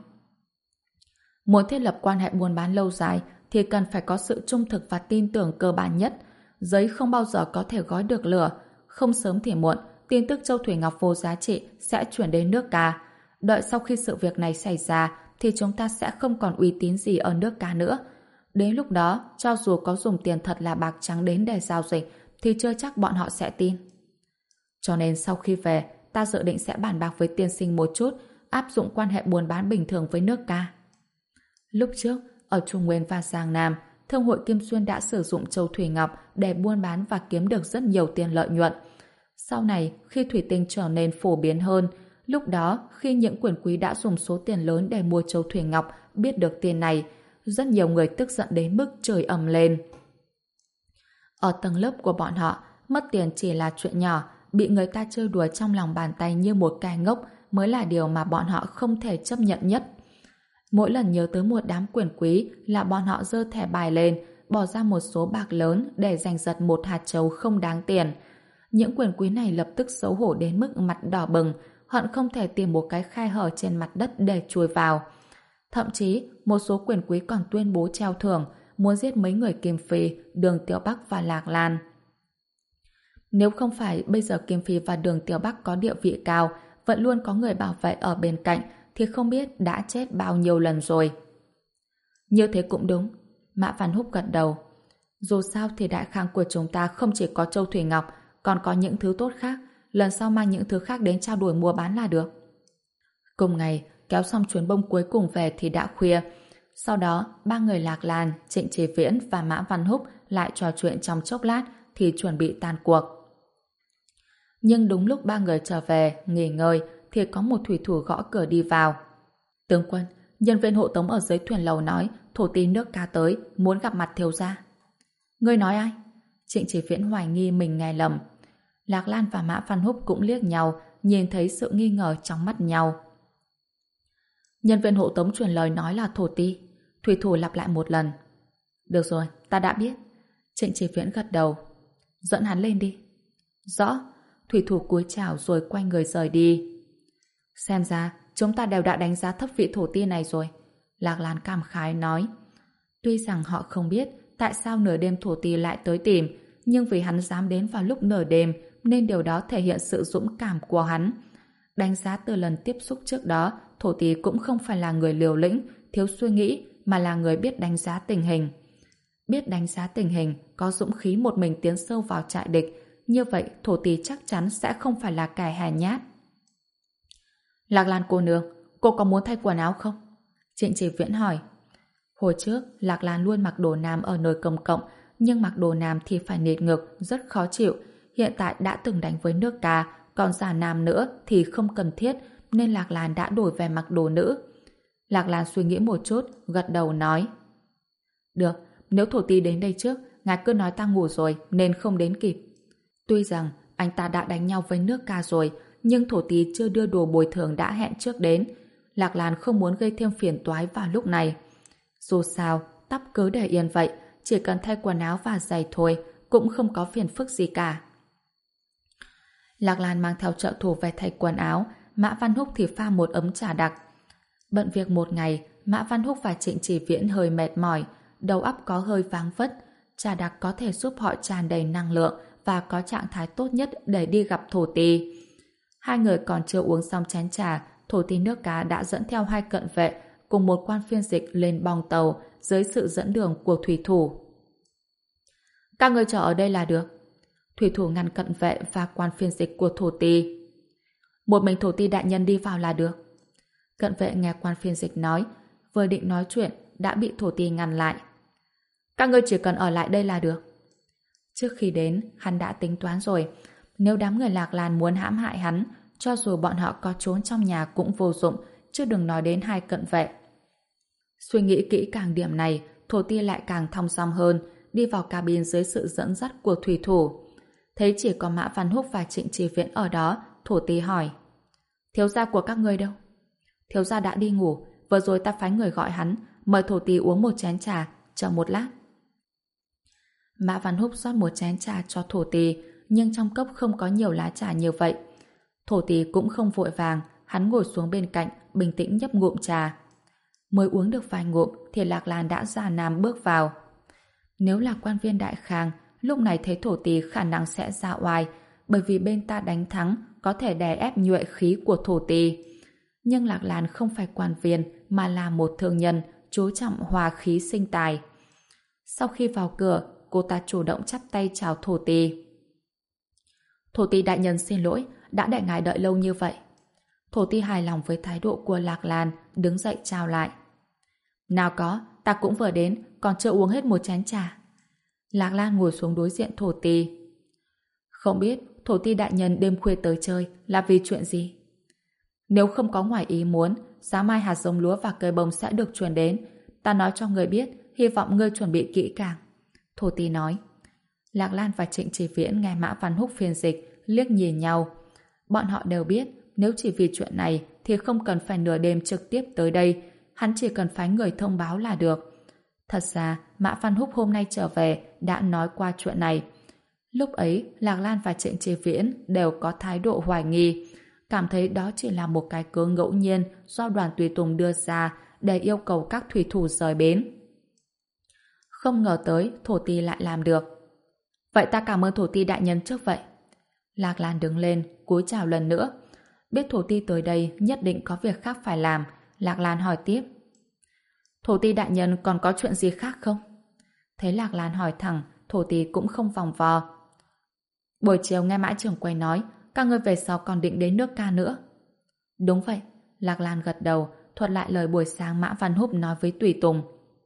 Muốn thiết lập quan hệ buôn bán lâu dài thì cần phải có sự trung thực và tin tưởng cơ bản nhất. Giấy không bao giờ có thể gói được lửa. Không sớm thì muộn, tin tức châu thủy ngọc vô giá trị sẽ chuyển đến nước Ca. Đợi sau khi sự việc này xảy ra thì chúng ta sẽ không còn uy tín gì ở nước Ca nữa. Đến lúc đó, cho dù có dùng tiền thật là bạc trắng đến để giao dịch thì chưa chắc bọn họ sẽ tin. Cho nên sau khi về, ta dự định sẽ bàn bạc với tiên sinh một chút, áp dụng quan hệ buôn bán bình thường với nước Ca. Lúc trước, ở Trung Nguyên và Giang Nam, Thương hội Kim Xuyên đã sử dụng châu thủy ngọc để buôn bán và kiếm được rất nhiều tiền lợi nhuận. Sau này, khi thủy tinh trở nên phổ biến hơn, lúc đó khi những quyền quý đã dùng số tiền lớn để mua châu thủy ngọc biết được tiền này, rất nhiều người tức giận đến mức chửi ầm lên. Ở tầng lớp của bọn họ, mất tiền chỉ là chuyện nhỏ, bị người ta chơi đùa trong lòng bàn tay như một cái ngốc mới là điều mà bọn họ không thể chấp nhận nhất. Mỗi lần nhớ tới một đám quyền quý là bọn họ giơ thẻ bài lên, bỏ ra một số bạc lớn để giành giật một hạt châu không đáng tiền. Những quyền quý này lập tức xấu hổ đến mức mặt đỏ bừng, hận không thể tìm một cái khe hở trên mặt đất để chui vào. Thậm chí, một số quyền quý còn tuyên bố treo thưởng, muốn giết mấy người Kim Phi, Đường Tiểu Bắc và Lạc Lan. Nếu không phải bây giờ Kim Phi và Đường Tiểu Bắc có địa vị cao, vẫn luôn có người bảo vệ ở bên cạnh, thì không biết đã chết bao nhiêu lần rồi. Như thế cũng đúng. Mã Văn Húc gật đầu. Dù sao thì Đại Khang của chúng ta không chỉ có châu thủy ngọc, còn có những thứ tốt khác. Lần sau mang những thứ khác đến trao đổi mua bán là được. Cùng ngày, kéo xong chuyến bông cuối cùng về thì đã khuya. Sau đó, ba người Lạc Lan, Trịnh Chí Viễn và Mã Văn Húc lại trò chuyện trong chốc lát thì chuẩn bị tan cuộc. Nhưng đúng lúc ba người trở về, nghỉ ngơi, thì có một thủy thủ gõ cửa đi vào. Tướng quân, nhân viên hộ tống ở dưới thuyền lầu nói Thổ Ti nước Ca tới, muốn gặp mặt thiếu gia. Ngươi nói ai? Trịnh Chỉ Viễn hoài nghi mình nghe lầm. Lạc Lan và Mã Văn Húc cũng liếc nhau, nhìn thấy sự nghi ngờ trong mắt nhau. Nhân viên hộ tống truyền lời nói là thổ ti. Thủy thủ lặp lại một lần. Được rồi, ta đã biết. Trịnh Chỉ Viễn gật đầu. Dẫn hắn lên đi. Rõ. Thủy thủ cúi chào rồi quay người rời đi. Xem ra, chúng ta đều đã đánh giá thấp vị thổ ti này rồi. Lạc Lan cảm khái nói. Tuy rằng họ không biết tại sao nửa đêm thổ ti lại tới tìm, nhưng vì hắn dám đến vào lúc nửa đêm nên điều đó thể hiện sự dũng cảm của hắn. Đánh giá từ lần tiếp xúc trước đó, thổ ti cũng không phải là người liều lĩnh, thiếu suy nghĩ, mà là người biết đánh giá tình hình. Biết đánh giá tình hình, có dũng khí một mình tiến sâu vào trại địch, như vậy thổ ti chắc chắn sẽ không phải là kẻ hèn nhát. Lạc Lan cô nương, cô có muốn thay quần áo không? Trịnh Chỉ Viễn hỏi. Hồi trước, Lạc Lan luôn mặc đồ nam ở nơi công cộng, nhưng mặc đồ nam thì phải nịt ngực, rất khó chịu. Hiện tại đã từng đánh với nước ca, còn giả nam nữa thì không cần thiết, nên Lạc Lan đã đổi về mặc đồ nữ. Lạc Lan suy nghĩ một chút, gật đầu nói. Được, nếu thổ ti đến đây trước, ngài cứ nói ta ngủ rồi nên không đến kịp. Tuy rằng anh ta đã đánh nhau với nước ca rồi, nhưng thổ ti chưa đưa đồ bồi thường đã hẹn trước đến. Lạc Lan không muốn gây thêm phiền toái vào lúc này. Dù sao, tắp cứ để yên vậy, chỉ cần thay quần áo và giày thôi, cũng không có phiền phức gì cả. Lạc Lan mang theo trợ thủ về thay quần áo, Mã Văn Húc thì pha một ấm trà đặc. Bận việc một ngày, Mã Văn Húc và Trịnh Chỉ Viễn hơi mệt mỏi, đầu óc có hơi váng vất. Trà đặc có thể giúp họ tràn đầy năng lượng và có trạng thái tốt nhất để đi gặp thổ ti. Hai người còn chưa uống xong chén trà, thổ ti nước cá đã dẫn theo hai cận vệ cùng một quan phiên dịch lên bong tàu dưới sự dẫn đường của thủy thủ. Các người chờ ở đây là được. Thủy thủ ngăn cận vệ và quan phiên dịch của thổ ti. Một mình thổ ti đại nhân đi vào là được. Cận vệ nghe quan phiên dịch nói, vừa định nói chuyện đã bị thổ ti ngăn lại. Các ngươi chỉ cần ở lại đây là được. Trước khi đến, hắn đã tính toán rồi. Nếu đám người Lạc Lan muốn hãm hại hắn, cho dù bọn họ có trốn trong nhà cũng vô dụng, chứ đừng nói đến hai cận vệ. Suy nghĩ kỹ càng điểm này, thổ ti lại càng thong dong hơn, đi vào cabin dưới sự dẫn dắt của thủy thủ. Thấy chỉ có Mã Văn Húc và Trịnh Chỉ Viễn ở đó, thổ ti hỏi. Thiếu gia của các ngươi đâu? Thiếu gia đã đi ngủ, vừa rồi ta phái người gọi hắn, mời thổ ti uống một chén trà, chờ một lát. Mã Văn Húc rót một chén trà cho thổ ti, nhưng trong cốc không có nhiều lá trà như vậy. Thổ ti cũng không vội vàng, hắn ngồi xuống bên cạnh, bình tĩnh nhấp ngụm trà. Mới uống được vài ngụm thì Lạc Lan đã già nam bước vào. Nếu là quan viên đại khang, lúc này thấy thổ ti khả năng sẽ ra oai, bởi vì bên ta đánh thắng có thể đè ép nhuệ khí của thổ ti. Nhưng Lạc Lan không phải quan viên mà là một thương nhân, chú trọng hòa khí sinh tài. Sau khi vào cửa, cô ta chủ động chắp tay chào thổ ti. Thổ ti đại nhân xin lỗi, đã để ngài đợi lâu như vậy. Thổ ti hài lòng với thái độ của Lạc Lan, đứng dậy chào lại. Nào có, ta cũng vừa đến, còn chưa uống hết một chén trà. Lạc Lan ngồi xuống đối diện thổ ti. Không biết thổ ti đại nhân đêm khuya tới chơi là vì chuyện gì? Nếu không có ngoài ý muốn, sáng mai hạt giống lúa và cây bông sẽ được truyền đến. Ta nói cho người biết, hy vọng ngươi chuẩn bị kỹ càng. Thổ ti nói. Lạc Lan và Trịnh Chỉ Viễn nghe Mã Văn Húc phiên dịch, liếc nhìn nhau. Bọn họ đều biết, nếu chỉ vì chuyện này thì không cần phải nửa đêm trực tiếp tới đây, hắn chỉ cần phái người thông báo là được. Thật ra, Mã Văn Húc hôm nay trở về đã nói qua chuyện này. Lúc ấy, Lạc Lan và Trịnh Chỉ Viễn đều có thái độ hoài nghi, cảm thấy đó chỉ là một cái cớ ngẫu nhiên do đoàn tùy tùng đưa ra để yêu cầu các thủy thủ rời bến. Không ngờ tới thổ ti lại làm được. Vậy ta cảm ơn thổ ti đại nhân trước vậy. Lạc Lan đứng lên, cúi chào lần nữa. Biết thổ ti tới đây nhất định có việc khác phải làm, Lạc Lan hỏi tiếp. Thổ ti đại nhân còn có chuyện gì khác không? Thấy Lạc Lan hỏi thẳng, thổ ti cũng không vòng vo. Buổi chiều nghe Mã trưởng quầy nói, các ngươi về sau còn định đến nước ca nữa. Đúng vậy, Lạc Lan gật đầu, thuật lại lời buổi sáng Mã Văn Húc nói với tùy tùng.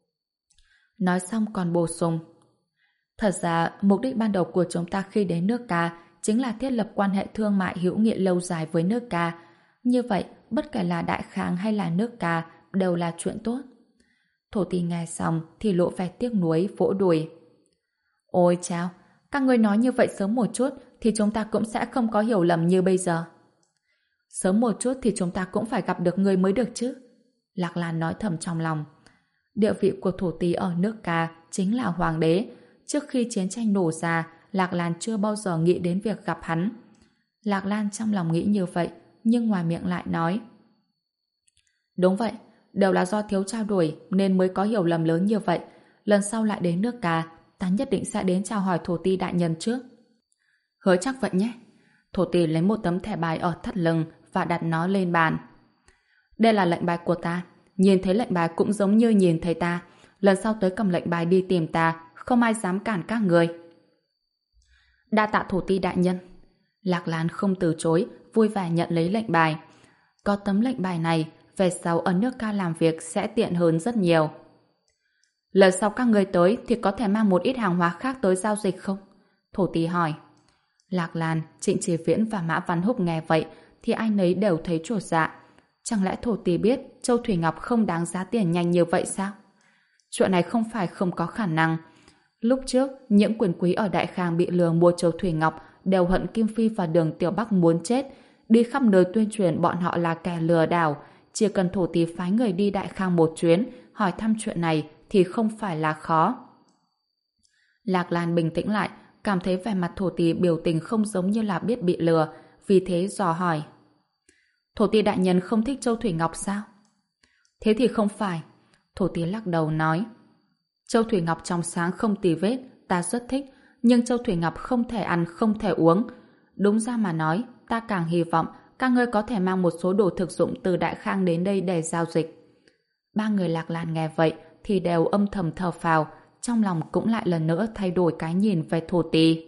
Nói xong còn bổ sung. Thật ra, mục đích ban đầu của chúng ta khi đến nước ca chính là thiết lập quan hệ thương mại hữu nghị lâu dài với nước ca. Như vậy, bất kể là Đại Khang hay là nước ca đều là chuyện tốt. Thổ ti nghe xong thì lộ vẻ tiếc nuối, vỗ đùi. Ôi chao, các ngươi nói như vậy sớm một chút thì chúng ta cũng sẽ không có hiểu lầm như bây giờ. Sớm một chút thì chúng ta cũng phải gặp được ngươi mới được chứ. Lạc Lan nói thầm trong lòng. Địa vị của thổ tí ở nước Ca chính là hoàng đế. Trước khi chiến tranh nổ ra, Lạc Lan chưa bao giờ nghĩ đến việc gặp hắn. Lạc Lan trong lòng nghĩ như vậy, nhưng ngoài miệng lại nói. Đúng vậy, đều là do thiếu trao đổi nên mới có hiểu lầm lớn như vậy. Lần sau lại đến nước Ca, ta nhất định sẽ đến chào hỏi thổ ti đại nhân trước. Hứa chắc vậy nhé. Thổ ti lấy một tấm thẻ bài ở thắt lưng và đặt nó lên bàn. Đây là lệnh bài của ta. Nhìn thấy lệnh bài cũng giống như nhìn thấy ta. Lần sau tới cầm lệnh bài đi tìm ta, không ai dám cản các người. Đa tạ thổ ti đại nhân. Lạc Lan không từ chối, vui vẻ nhận lấy lệnh bài. Có tấm lệnh bài này, về sau ở nước Ca làm việc sẽ tiện hơn rất nhiều. Lần sau các người tới thì có thể mang một ít hàng hóa khác tới giao dịch không? Thổ tí hỏi. Lạc Lan, Trịnh Chí Viễn và Mã Văn Húc nghe vậy thì ai nấy đều thấy chột dạ. Chẳng lẽ thổ tí biết Châu Thủy Ngọc không đáng giá tiền nhanh như vậy sao? Chuyện này không phải không có khả năng. Lúc trước, những quyền quý ở Đại Khang bị lừa mua Châu Thủy Ngọc đều hận Kim Phi và Đường Tiểu Bắc muốn chết, đi khắp nơi tuyên truyền bọn họ là kẻ lừa đảo. Chỉ cần thổ tí phái người đi Đại Khang một chuyến, hỏi thăm chuyện này thì không phải là khó. Lạc Lan bình tĩnh lại, cảm thấy vẻ mặt thổ tí biểu tình không giống như là biết bị lừa, vì thế dò hỏi. Thổ tí đại nhân không thích Châu Thủy Ngọc sao? Thế thì không phải. Thổ tí lắc đầu nói. Châu Thủy Ngọc trong sáng không tì vết, ta rất thích, nhưng Châu Thủy Ngọc không thể ăn, không thể uống. Đúng ra mà nói, ta càng hy vọng các ngươi có thể mang một số đồ thực dụng từ Đại Khang đến đây để giao dịch. Ba người Lạc Lan nghe vậy thì đều âm thầm thở phào, trong lòng cũng lại lần nữa thay đổi cái nhìn về thổ tí.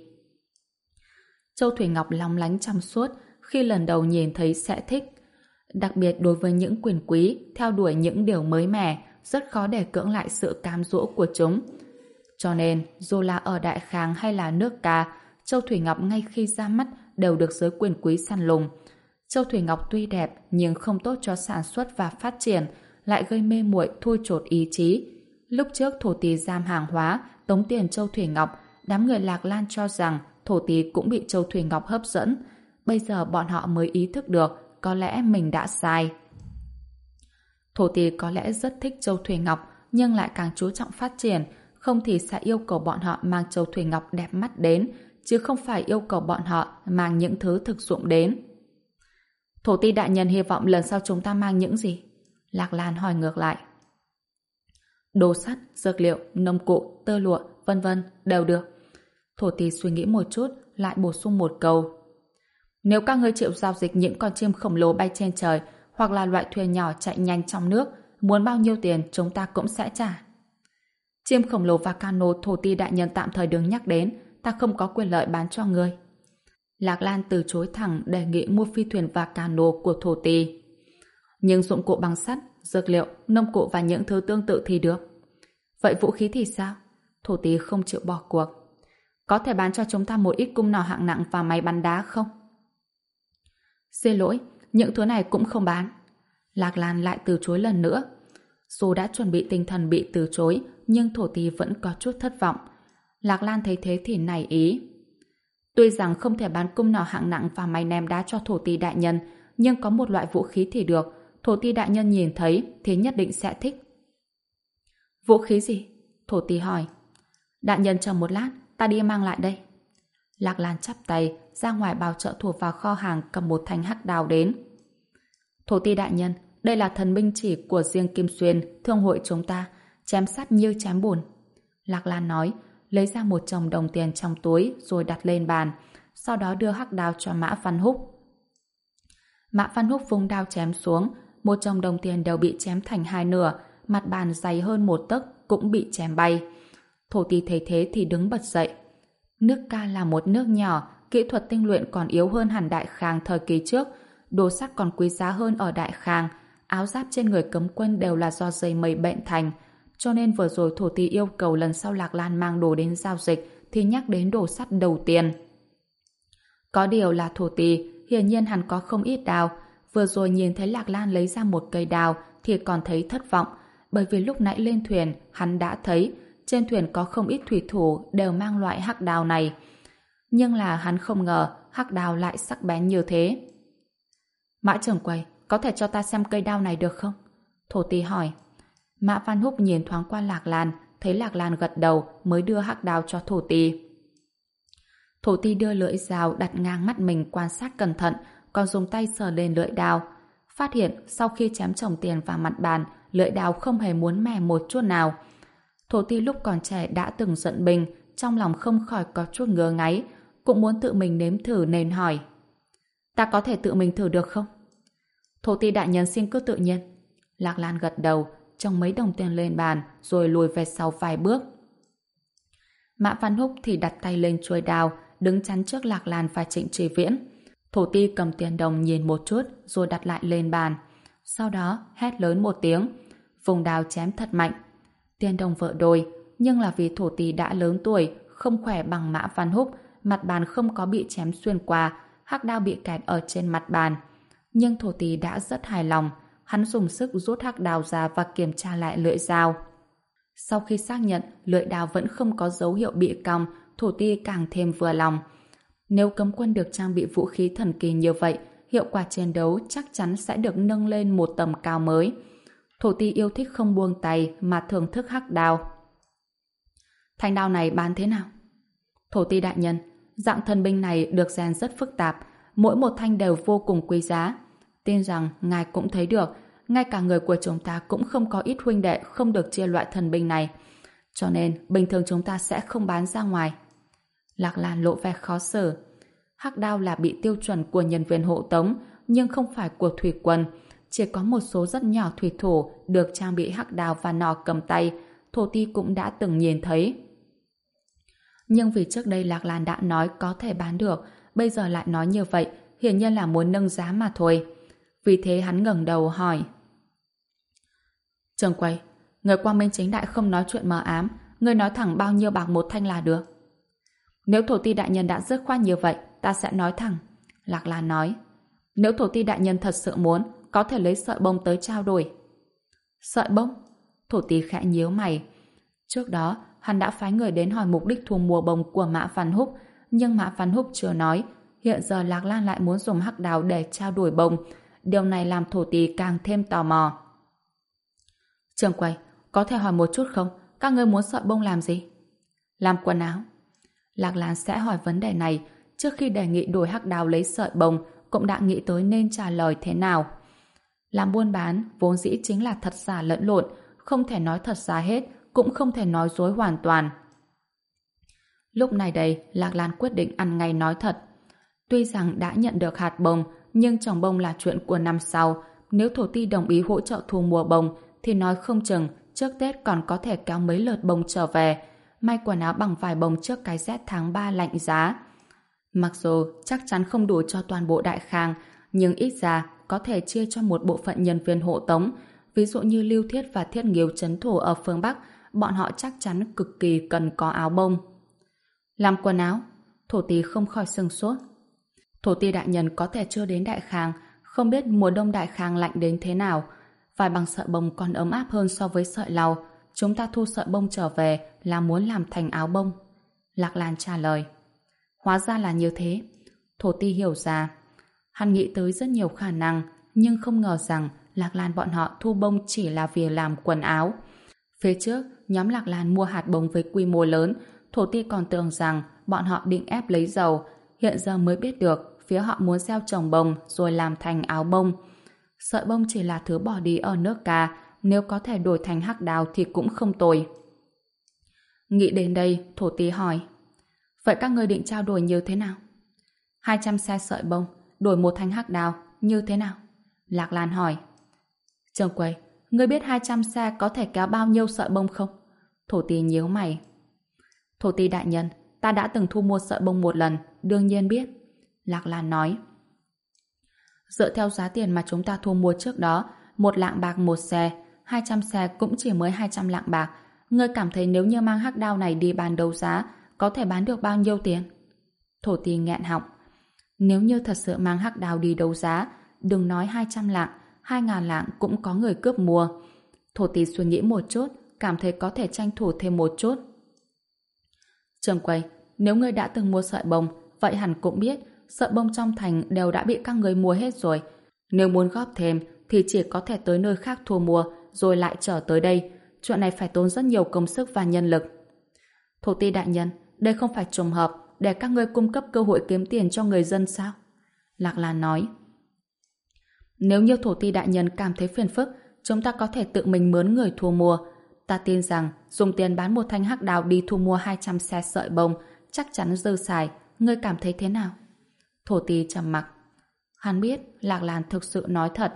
Châu Thủy Ngọc long lánh trong suốt, khi lần đầu nhìn thấy sẽ thích. Đặc biệt đối với những quyền quý theo đuổi những điều mới mẻ, rất khó để cưỡng lại sự cám dỗ của chúng. Cho nên, dù là ở Đại Khang hay là nước Ca, Châu Thủy Ngọc ngay khi ra mắt đều được giới quyền quý săn lùng. Châu Thủy Ngọc tuy đẹp nhưng không tốt cho sản xuất và phát triển, lại gây mê muội thui chột ý chí. Lúc trước thổ tí giam hàng hóa, tống tiền Châu Thủy Ngọc, đám người Lạc Lan cho rằng thổ tí cũng bị Châu Thủy Ngọc hấp dẫn. Bây giờ bọn họ mới ý thức được có lẽ mình đã sai. Thổ tí có lẽ rất thích Châu Thủy Ngọc nhưng lại càng chú trọng phát triển, không thì sẽ yêu cầu bọn họ mang Châu Thủy Ngọc đẹp mắt đến, chứ không phải yêu cầu bọn họ mang những thứ thực dụng đến. Thổ tí đại nhân hy vọng lần sau chúng ta mang những gì? Lạc Lan hỏi ngược lại. Đồ sắt, dược liệu, nông cụ, tơ lụa, vân vân đều được. Thổ tí suy nghĩ một chút, lại bổ sung một câu. Nếu các ngươi chịu giao dịch những con chim khổng lồ bay trên trời hoặc là loại thuyền nhỏ chạy nhanh trong nước, muốn bao nhiêu tiền chúng ta cũng sẽ trả. Chim khổng lồ và cano thổ tí đại nhân tạm thời đừng nhắc đến, ta không có quyền lợi bán cho ngươi. Lạc Lan từ chối thẳng đề nghị mua phi thuyền và cano của thổ tí. Nhưng dụng cụ bằng sắt, dược liệu, nông cụ và những thứ tương tự thì được. Vậy vũ khí thì sao? Thổ tí không chịu bỏ cuộc. Có thể bán cho chúng ta một ít cung nỏ hạng nặng và máy bắn đá không? Xin lỗi, những thứ này cũng không bán. Lạc Lan lại từ chối lần nữa. Dù đã chuẩn bị tinh thần bị từ chối, nhưng thổ tí vẫn có chút thất vọng. Lạc Lan thấy thế thì nảy ý. Tuy rằng không thể bán cung nỏ hạng nặng và máy ném đá cho thổ tí đại nhân, nhưng có một loại vũ khí thì được. Thổ tí đại nhân nhìn thấy thì nhất định sẽ thích. Vũ khí gì? Thổ tí hỏi. Đại nhân chờ một lát, ta đi mang lại đây. Lạc Lan chắp tay ra ngoài bảo trợ thủ vào kho hàng cầm một thanh hắc đao đến. Thổ tí đại nhân, đây là thần binh chỉ của riêng Kim Xuyên, thương hội chúng ta, chém sắt như chém bùn. Lạc Lan nói, lấy ra một chồng đồng tiền trong túi rồi đặt lên bàn, sau đó đưa hắc đao cho Mã Văn Húc. Mã Văn Húc vung đao chém xuống, một chồng đồng tiền đều bị chém thành hai nửa, mặt bàn dày hơn một tấc cũng bị chém bay. Thổ tí thấy thế thì đứng bật dậy. Nước Ca là một nước nhỏ, kỹ thuật tinh luyện còn yếu hơn hẳn Đại Khang thời kỳ trước, đồ sắt còn quý giá hơn ở Đại Khang, áo giáp trên người cấm quân đều là do dây mây bệnh thành, cho nên vừa rồi thổ tí yêu cầu lần sau Lạc Lan mang đồ đến giao dịch thì nhắc đến đồ sắt đầu tiên. Có điều là thổ tí hiển nhiên hắn có không ít đao, vừa rồi nhìn thấy Lạc Lan lấy ra một cây đao thì còn thấy thất vọng, bởi vì lúc nãy lên thuyền hắn đã thấy trên thuyền có không ít thủy thủ đều mang loại hắc đao này. Nhưng là hắn không ngờ hắc đao lại sắc bén như thế. Mã trưởng quầy, có thể cho ta xem cây đao này được không? Thổ Ti hỏi. Mã Văn Húc nhìn thoáng qua Lạc Lan, thấy Lạc Lan gật đầu mới đưa hắc đao cho Thổ Ti. Thổ Ti đưa lưỡi dao đặt ngang mắt mình quan sát cẩn thận, còn dùng tay sờ lên lưỡi dao. Phát hiện sau khi chém chồng tiền vào mặt bàn, lưỡi dao không hề muốn mẻ một chút nào. Thổ Ti lúc còn trẻ đã từng giận bình, trong lòng không khỏi có chút ngứa ngáy, cũng muốn tự mình nếm thử nên hỏi. Ta có thể tự mình thử được không? Thổ Ti đại nhân xin cứ tự nhiên. Lạc Lan gật đầu, trồng mấy đồng tiền lên bàn rồi lùi về sau vài bước. Mã Văn Húc thì đặt tay lên chuôi đao, đứng chắn trước Lạc Lan và Trịnh Tri Viễn. Thổ Ti cầm tiền đồng nhìn một chút rồi đặt lại lên bàn. Sau đó hét lớn một tiếng, vùng đao chém thật mạnh. Tiền đồng vỡ đôi, nhưng là vì Thổ Ti đã lớn tuổi, không khỏe bằng Mã Văn Húc, mặt bàn không có bị chém xuyên qua, hắc đao bị kẹt ở trên mặt bàn. Nhưng Thổ Ti đã rất hài lòng, hắn dùng sức rút hắc đao ra và kiểm tra lại lưỡi dao. Sau khi xác nhận lưỡi đao vẫn không có dấu hiệu bị cong, Thổ Ti càng thêm vừa lòng. Nếu cấm quân được trang bị vũ khí thần kỳ như vậy, hiệu quả chiến đấu chắc chắn sẽ được nâng lên một tầm cao mới. Thổ Ti yêu thích không buông tay mà thưởng thức hắc đao. Thanh đao này bán thế nào? Thổ Ti đại nhân, dạng thần binh này được rèn rất phức tạp, mỗi một thanh đều vô cùng quý giá. Tin rằng ngài cũng thấy được, ngay cả người của chúng ta cũng không có ít huynh đệ không được chia loại thần binh này. Cho nên, bình thường chúng ta sẽ không bán ra ngoài. Lạc Lan lộ vẻ khó xử. Hắc đao là bị tiêu chuẩn của nhân viên hộ tống, nhưng không phải của thủy quân. Chỉ có một số rất nhỏ thủy thủ được trang bị hắc đao và nỏ cầm tay. Thổ Ti cũng đã từng nhìn thấy. Nhưng vì trước đây Lạc Lan đã nói có thể bán được, bây giờ lại nói như vậy, hiển nhiên là muốn nâng giá mà thôi. Vì thế hắn ngẩng đầu hỏi. Trường quầy, người quang minh chính đại không nói chuyện mờ ám, người nói thẳng bao nhiêu bạc một thanh là được. Nếu Thổ Ti đại nhân đã dứt khoát như vậy, ta sẽ nói thẳng. Lạc Lan nói. Nếu Thổ Ti đại nhân thật sự muốn, có thể lấy sợi bông tới trao đổi. Sợi bông? Thổ Ti khẽ nhíu mày. Trước đó, hắn đã phái người đến hỏi mục đích thu mua bông của Mã Văn Húc, nhưng Mã Văn Húc chưa nói. Hiện giờ Lạc Lan lại muốn dùng hắc đao để trao đổi bông. Điều này làm Thổ Ti càng thêm tò mò. Trường quầy, có thể hỏi một chút không? Các ngươi muốn sợi bông làm gì? Làm quần áo. Lạc Lan sẽ hỏi vấn đề này. Trước khi đề nghị đổi hắc đao lấy sợi bông, cũng đã nghĩ tới nên trả lời thế nào. Làm buôn bán vốn dĩ chính là thật giả lẫn lộn, không thể nói thật ra hết, cũng không thể nói dối hoàn toàn. Lúc này đây, Lạc Lan quyết định ăn ngay nói thật. Tuy rằng đã nhận được hạt bông, nhưng trồng bông là chuyện của năm sau. Nếu Thổ Ti đồng ý hỗ trợ thu mua bông, thì nói không chừng trước Tết còn có thể kéo mấy lượt bông trở về, may quần áo bằng vải bông trước cái rét tháng ba lạnh giá. Mặc dù chắc chắn không đủ cho toàn bộ Đại Khang, nhưng ít ra có thể chia cho một bộ phận nhân viên hộ tống, ví dụ như Lưu Thiết và Thiết Nghiêu trấn thủ ở phương Bắc, bọn họ chắc chắn cực kỳ cần có áo bông. Làm quần áo? Thổ Ti không khỏi sửng sốt. Thổ Ti đại nhân có thể chưa đến Đại Khang, không biết mùa đông Đại Khang lạnh đến thế nào. Vải bằng sợi bông còn ấm áp hơn so với sợi lau. Chúng ta thu sợi bông trở về là muốn làm thành áo bông. Lạc Lan trả lời. Hóa ra là như thế. Thổ Ti hiểu ra. Hắn nghĩ tới rất nhiều khả năng, nhưng không ngờ rằng Lạc Lan bọn họ thu bông chỉ là vì làm quần áo. Phía trước, nhóm Lạc Lan mua hạt bông với quy mô lớn. Thổ Ti còn tưởng rằng bọn họ định ép lấy dầu. Hiện giờ mới biết được phía họ muốn gieo trồng bông rồi làm thành áo bông. Sợi bông chỉ là thứ bỏ đi ở nước ca, nếu có thể đổi thành hắc đao thì cũng không tồi. Nghĩ đến đây, Thổ Ti hỏi. Vậy các ngươi định trao đổi như thế nào? hai trăm xe sợi bông, đổi một thanh hắc đao, như thế nào? Lạc Lan hỏi. Trường quầy, ngươi biết hai trăm xe có thể kéo bao nhiêu sợi bông không? Thổ Ti nhíu mày. Thổ Ti đại nhân, ta đã từng thu mua sợi bông một lần, đương nhiên biết. Lạc Lan nói. Dựa theo giá tiền mà chúng ta thu mua trước đó, một lạng bạc một xe, hai trăm xe cũng chỉ mới hai trăm lạng bạc. Ngươi cảm thấy nếu như mang hắc đao này đi bán đấu giá, có thể bán được bao nhiêu tiền? Thổ Ti nghẹn họng. Nếu như thật sự mang hắc đao đi đấu giá, đừng nói hai trăm lạng, hai ngàn lạng cũng có người cướp mua. Thổ Ti suy nghĩ một chút, cảm thấy có thể tranh thủ thêm một chút. Trường quầy, nếu ngươi đã từng mua sợi bông, vậy hẳn cũng biết sợi bông trong thành đều đã bị các người mua hết rồi. Nếu muốn góp thêm thì chỉ có thể tới nơi khác thu mua rồi lại trở tới đây. Chuyện này phải tốn rất nhiều công sức và nhân lực. Thổ ti đại nhân, đây không phải trùng hợp để các ngươi cung cấp cơ hội kiếm tiền cho người dân sao? Lạc Lan nói. Nếu như thổ ti đại nhân cảm thấy phiền phức, chúng ta có thể tự mình mướn người thu mua. Ta tin rằng dùng tiền bán một thanh hắc đào đi thu mua hai trăm xe sợi bông chắc chắn dư xài. Ngươi cảm thấy thế nào? Thổ ti trầm mặc. Hắn biết Lạc Lan thực sự nói thật.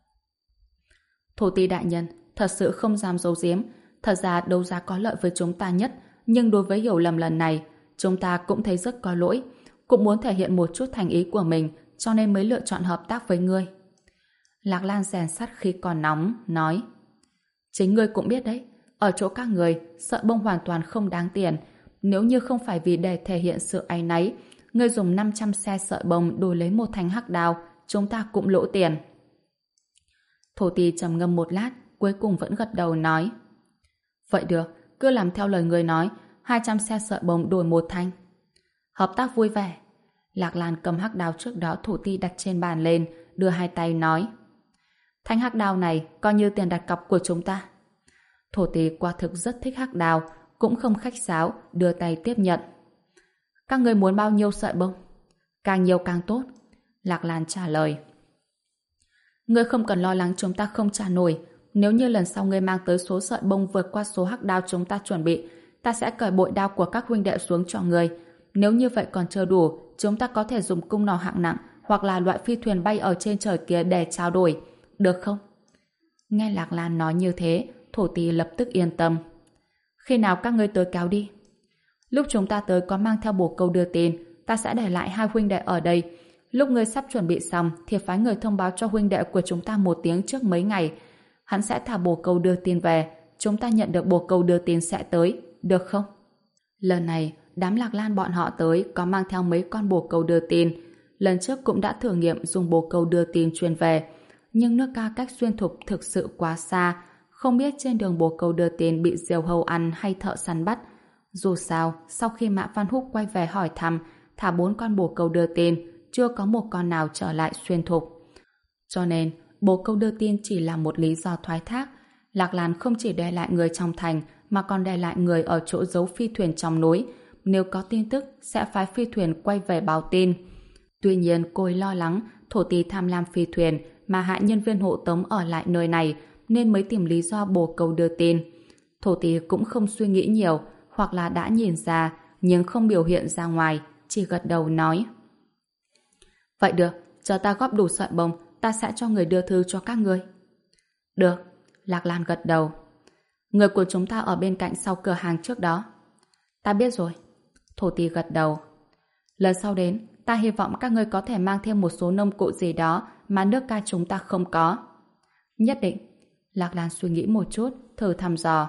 Thổ ti đại nhân, thật sự không dám giấu giếm. Thật ra đấu giá có lợi với chúng ta nhất, nhưng đối với hiểu lầm lần này, chúng ta cũng thấy rất có lỗi, cũng muốn thể hiện một chút thành ý của mình, cho nên mới lựa chọn hợp tác với ngươi. Lạc Lan rèn sắt khi còn nóng, nói. Chính ngươi cũng biết đấy, ở chỗ các người, sợi bông hoàn toàn không đáng tiền. Nếu như không phải vì để thể hiện sự áy náy, ngươi dùng năm trăm xe sợi bông đổi lấy một thanh hắc đào, chúng ta cũng lỗ tiền. Thổ ti trầm ngâm một lát, cuối cùng vẫn gật đầu nói. Vậy được, cứ làm theo lời người nói, hai trăm xe sợi bông đổi một thanh. Hợp tác vui vẻ. Lạc Lan cầm hắc đao trước đó Thổ ti đặt trên bàn lên, đưa hai tay nói. Thanh hắc đao này coi như tiền đặt cọc của chúng ta. Thổ ti quả thực rất thích hắc đao, cũng không khách sáo, đưa tay tiếp nhận. Các người muốn bao nhiêu sợi bông? Càng nhiều càng tốt. Lạc Lan trả lời. Ngươi không cần lo lắng chúng ta không trả nổi. Nếu như lần sau ngươi mang tới số sợi bông vượt qua số hắc đao chúng ta chuẩn bị, ta sẽ cởi bội đao của các huynh đệ xuống cho ngươi. Nếu như vậy còn chưa đủ, chúng ta có thể dùng cung nỏ hạng nặng hoặc là loại phi thuyền bay ở trên trời kia để trao đổi. Được không? Nghe Lạc Lan nói như thế, Thổ ti lập tức yên tâm. Khi nào các ngươi tới kéo đi? Lúc chúng ta tới có mang theo bồ câu đưa tin, ta sẽ để lại hai huynh đệ ở đây. Lúc ngươi sắp chuẩn bị xong thì phái người thông báo cho huynh đệ của chúng ta một tiếng trước mấy ngày. Hắn sẽ thả bồ câu đưa tin về, chúng ta nhận được bồ câu đưa tin sẽ tới, được không? Lần này, đám Lạc Lan bọn họ tới có mang theo mấy con bồ câu đưa tin. Lần trước cũng đã thử nghiệm dùng bồ câu đưa tin truyền về, nhưng nước Ca cách Xuyên Thục thực sự quá xa, không biết trên đường bồ câu đưa tin bị diều hâu ăn hay thợ săn bắt. Dù sao, sau khi Mã Văn Húc quay về hỏi thăm, thả bốn con bồ câu đưa tin, chưa có một con nào trở lại Xuyên Thục. Cho nên, bồ câu đưa tin chỉ là một lý do thoái thác. Lạc Lan không chỉ để lại người trong thành, mà còn để lại người ở chỗ giấu phi thuyền trong núi. Nếu có tin tức, sẽ phái phi thuyền quay về báo tin. Tuy nhiên, cô ấy lo lắng Thổ ti tham lam phi thuyền mà hại nhân viên hộ tống ở lại nơi này, nên mới tìm lý do bồ câu đưa tin. Thổ ti cũng không suy nghĩ nhiều, hoặc là đã nhìn ra, nhưng không biểu hiện ra ngoài, chỉ gật đầu nói. Vậy được, chờ ta góp đủ sợi bông, ta sẽ cho người đưa thư cho các ngươi. Được, Lạc Lan gật đầu. Người của chúng ta ở bên cạnh sau cửa hàng trước đó. Ta biết rồi. Thổ ti gật đầu. Lần sau đến, ta hy vọng các ngươi có thể mang thêm một số nông cụ gì đó mà nước Ca chúng ta không có. Nhất định. Lạc Lan suy nghĩ một chút, thử thăm dò.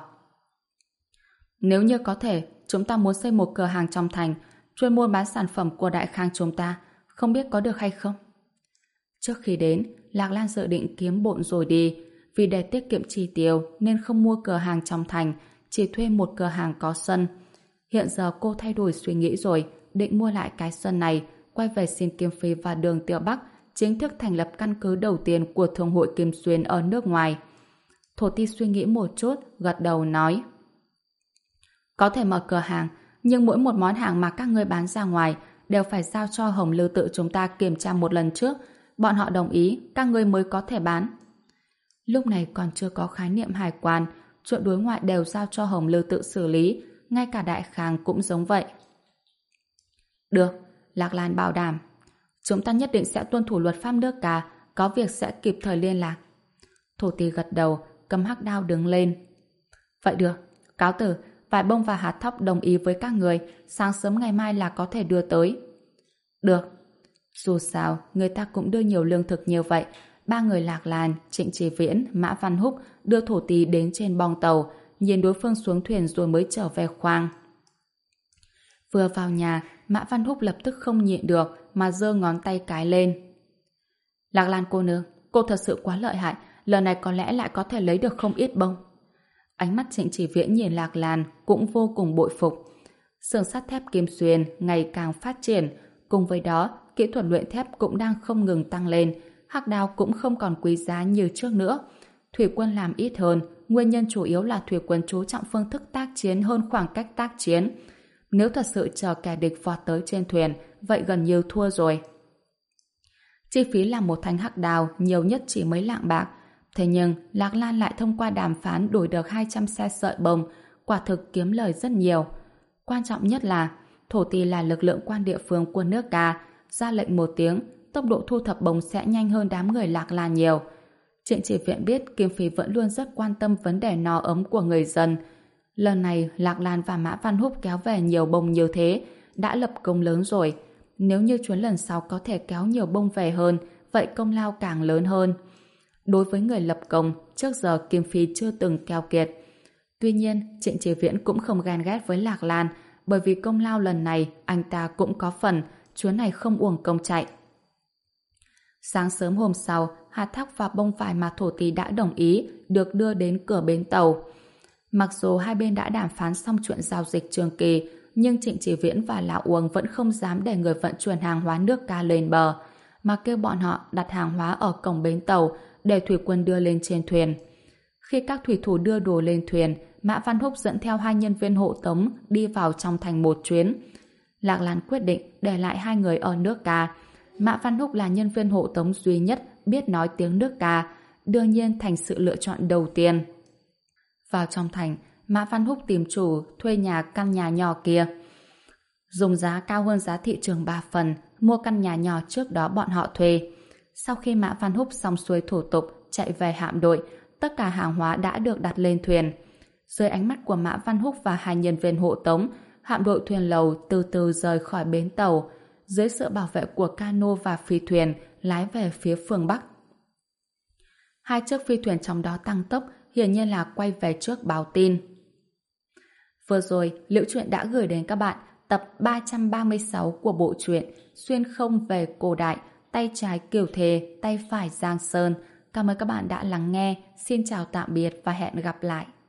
Nếu như có thể, chúng ta muốn xây một cửa hàng trong thành, chuyên môn bán sản phẩm của Đại Khang chúng ta, không biết có được hay không? Trước khi đến, Lạc Lan dự định kiếm bộn rồi đi, vì để tiết kiệm chi tiêu nên không mua cửa hàng trong thành, chỉ thuê một cửa hàng có sân. Hiện giờ cô thay đổi suy nghĩ rồi, định mua lại cái sân này, quay về xin Kim Phi và Đường Tiểu Bắc, chính thức thành lập căn cứ đầu tiên của Thương hội Kim Xuyên ở nước ngoài. Thổ ti suy nghĩ một chút, gật đầu nói. Có thể mở cửa hàng, nhưng mỗi một món hàng mà các ngươi bán ra ngoài đều phải giao cho Hồng Lưu Tự chúng ta kiểm tra một lần trước. Bọn họ đồng ý, các ngươi mới có thể bán. Lúc này còn chưa có khái niệm hải quan, chuyện đối ngoại đều giao cho Hồng Lưu Tự xử lý, ngay cả Đại Khang cũng giống vậy. Được, Lạc Lan bảo đảm. Chúng ta nhất định sẽ tuân thủ luật pháp nước Ca, có việc sẽ kịp thời liên lạc. Thổ ti gật đầu, cầm hắc đao đứng lên. Vậy được, cáo tử, vải bông và hạt thóc đồng ý với các người, sáng sớm ngày mai là có thể đưa tới. Được. Dù sao, người ta cũng đưa nhiều lương thực như vậy. Ba người Lạc Lan, Trịnh Chí Viễn, Mã Văn Húc đưa Thổ ti đến trên bong tàu, nhìn đối phương xuống thuyền rồi mới trở về khoang. Vừa vào nhà, Mã Văn Húc lập tức không nhịn được mà giơ ngón tay cái lên. Lạc Lan cô nương, cô thật sự quá lợi hại, lần này có lẽ lại có thể lấy được không ít bông. Ánh mắt Trịnh Chỉ Viễn nhìn Lạc Lan cũng vô cùng bội phục. Xưởng sắt thép Kim Xuyên ngày càng phát triển, cùng với đó, kỹ thuật luyện thép cũng đang không ngừng tăng lên, hắc đao cũng không còn quý giá như trước nữa. Thủy quân làm ít hơn, nguyên nhân chủ yếu là thủy quân chú trọng phương thức tác chiến hơn khoảng cách tác chiến. Nếu thật sự chờ kẻ địch vọt tới trên thuyền, vậy gần như thua rồi. Chi phí làm một thanh hắc đao nhiều nhất chỉ mấy lạng bạc, thế nhưng Lạc Lan lại thông qua đàm phán đổi được hai trăm xe sợi bông, quả thực kiếm lời rất nhiều. Quan trọng nhất là thổ tỷ là lực lượng quan địa phương của nước ta, ra lệnh một tiếng, tốc độ thu thập bông sẽ nhanh hơn đám người Lạc Lan nhiều. Trịnh Chỉ Viễn biết Kim Phi vẫn luôn rất quan tâm vấn đề no ấm của người dân. Lần này Lạc Lan và Mã Văn Húc kéo về nhiều bông như thế, đã lập công lớn rồi. Nếu như chuyến lần sau có thể kéo nhiều bông về hơn, vậy công lao càng lớn hơn. Đối với người lập công, trước giờ Kim Phi chưa từng keo kiệt. Tuy nhiên, Trịnh Chỉ Viễn cũng không ghen ghét với Lạc Lan, bởi vì công lao lần này anh ta cũng có phần, chuyến này không uổng công chạy. Sáng sớm hôm sau, hạt thóc và bông vải mà thổ tỷ đã đồng ý được đưa đến cửa bến tàu. Mặc dù hai bên đã đàm phán xong chuyện giao dịch trường kỳ, nhưng Trịnh Chỉ Viễn và Lão Uông vẫn không dám để người vận chuyển hàng hóa nước ca lên bờ, mà kêu bọn họ đặt hàng hóa ở cổng bến tàu để thủy quân đưa lên trên thuyền. Khi các thủy thủ đưa đồ lên thuyền, Mã Văn Húc dẫn theo hai nhân viên hộ tống đi vào trong thành một chuyến. Lạc Lan quyết định để lại hai người ở nước ca. Mã Văn Húc là nhân viên hộ tống duy nhất biết nói tiếng nước ca, đương nhiên thành sự lựa chọn đầu tiên. Vào trong thành, Mã Văn Húc tìm chủ thuê nhà căn nhà nhỏ kia. Dùng giá cao hơn giá thị trường ba phần, mua căn nhà nhỏ trước đó bọn họ thuê. Sau khi Mã Văn Húc xong xuôi thủ tục chạy về hạm đội, tất cả hàng hóa đã được đặt lên thuyền. Dưới ánh mắt của Mã Văn Húc và hai nhân viên hộ tống, hạm đội thuyền lầu từ từ rời khỏi bến tàu, dưới sự bảo vệ của cano và phi thuyền lái về phía phương Bắc. Hai chiếc phi thuyền trong đó tăng tốc, hiển nhiên là quay về trước báo tin. Vừa rồi, Liễu Chuyện đã gửi đến các bạn tập ba trăm ba mươi sáu của bộ truyện Xuyên không về cổ đại, tay trái Kiều Thề, tay phải Giang Sơn. Cảm ơn các bạn đã lắng nghe. Xin chào tạm biệt và hẹn gặp lại.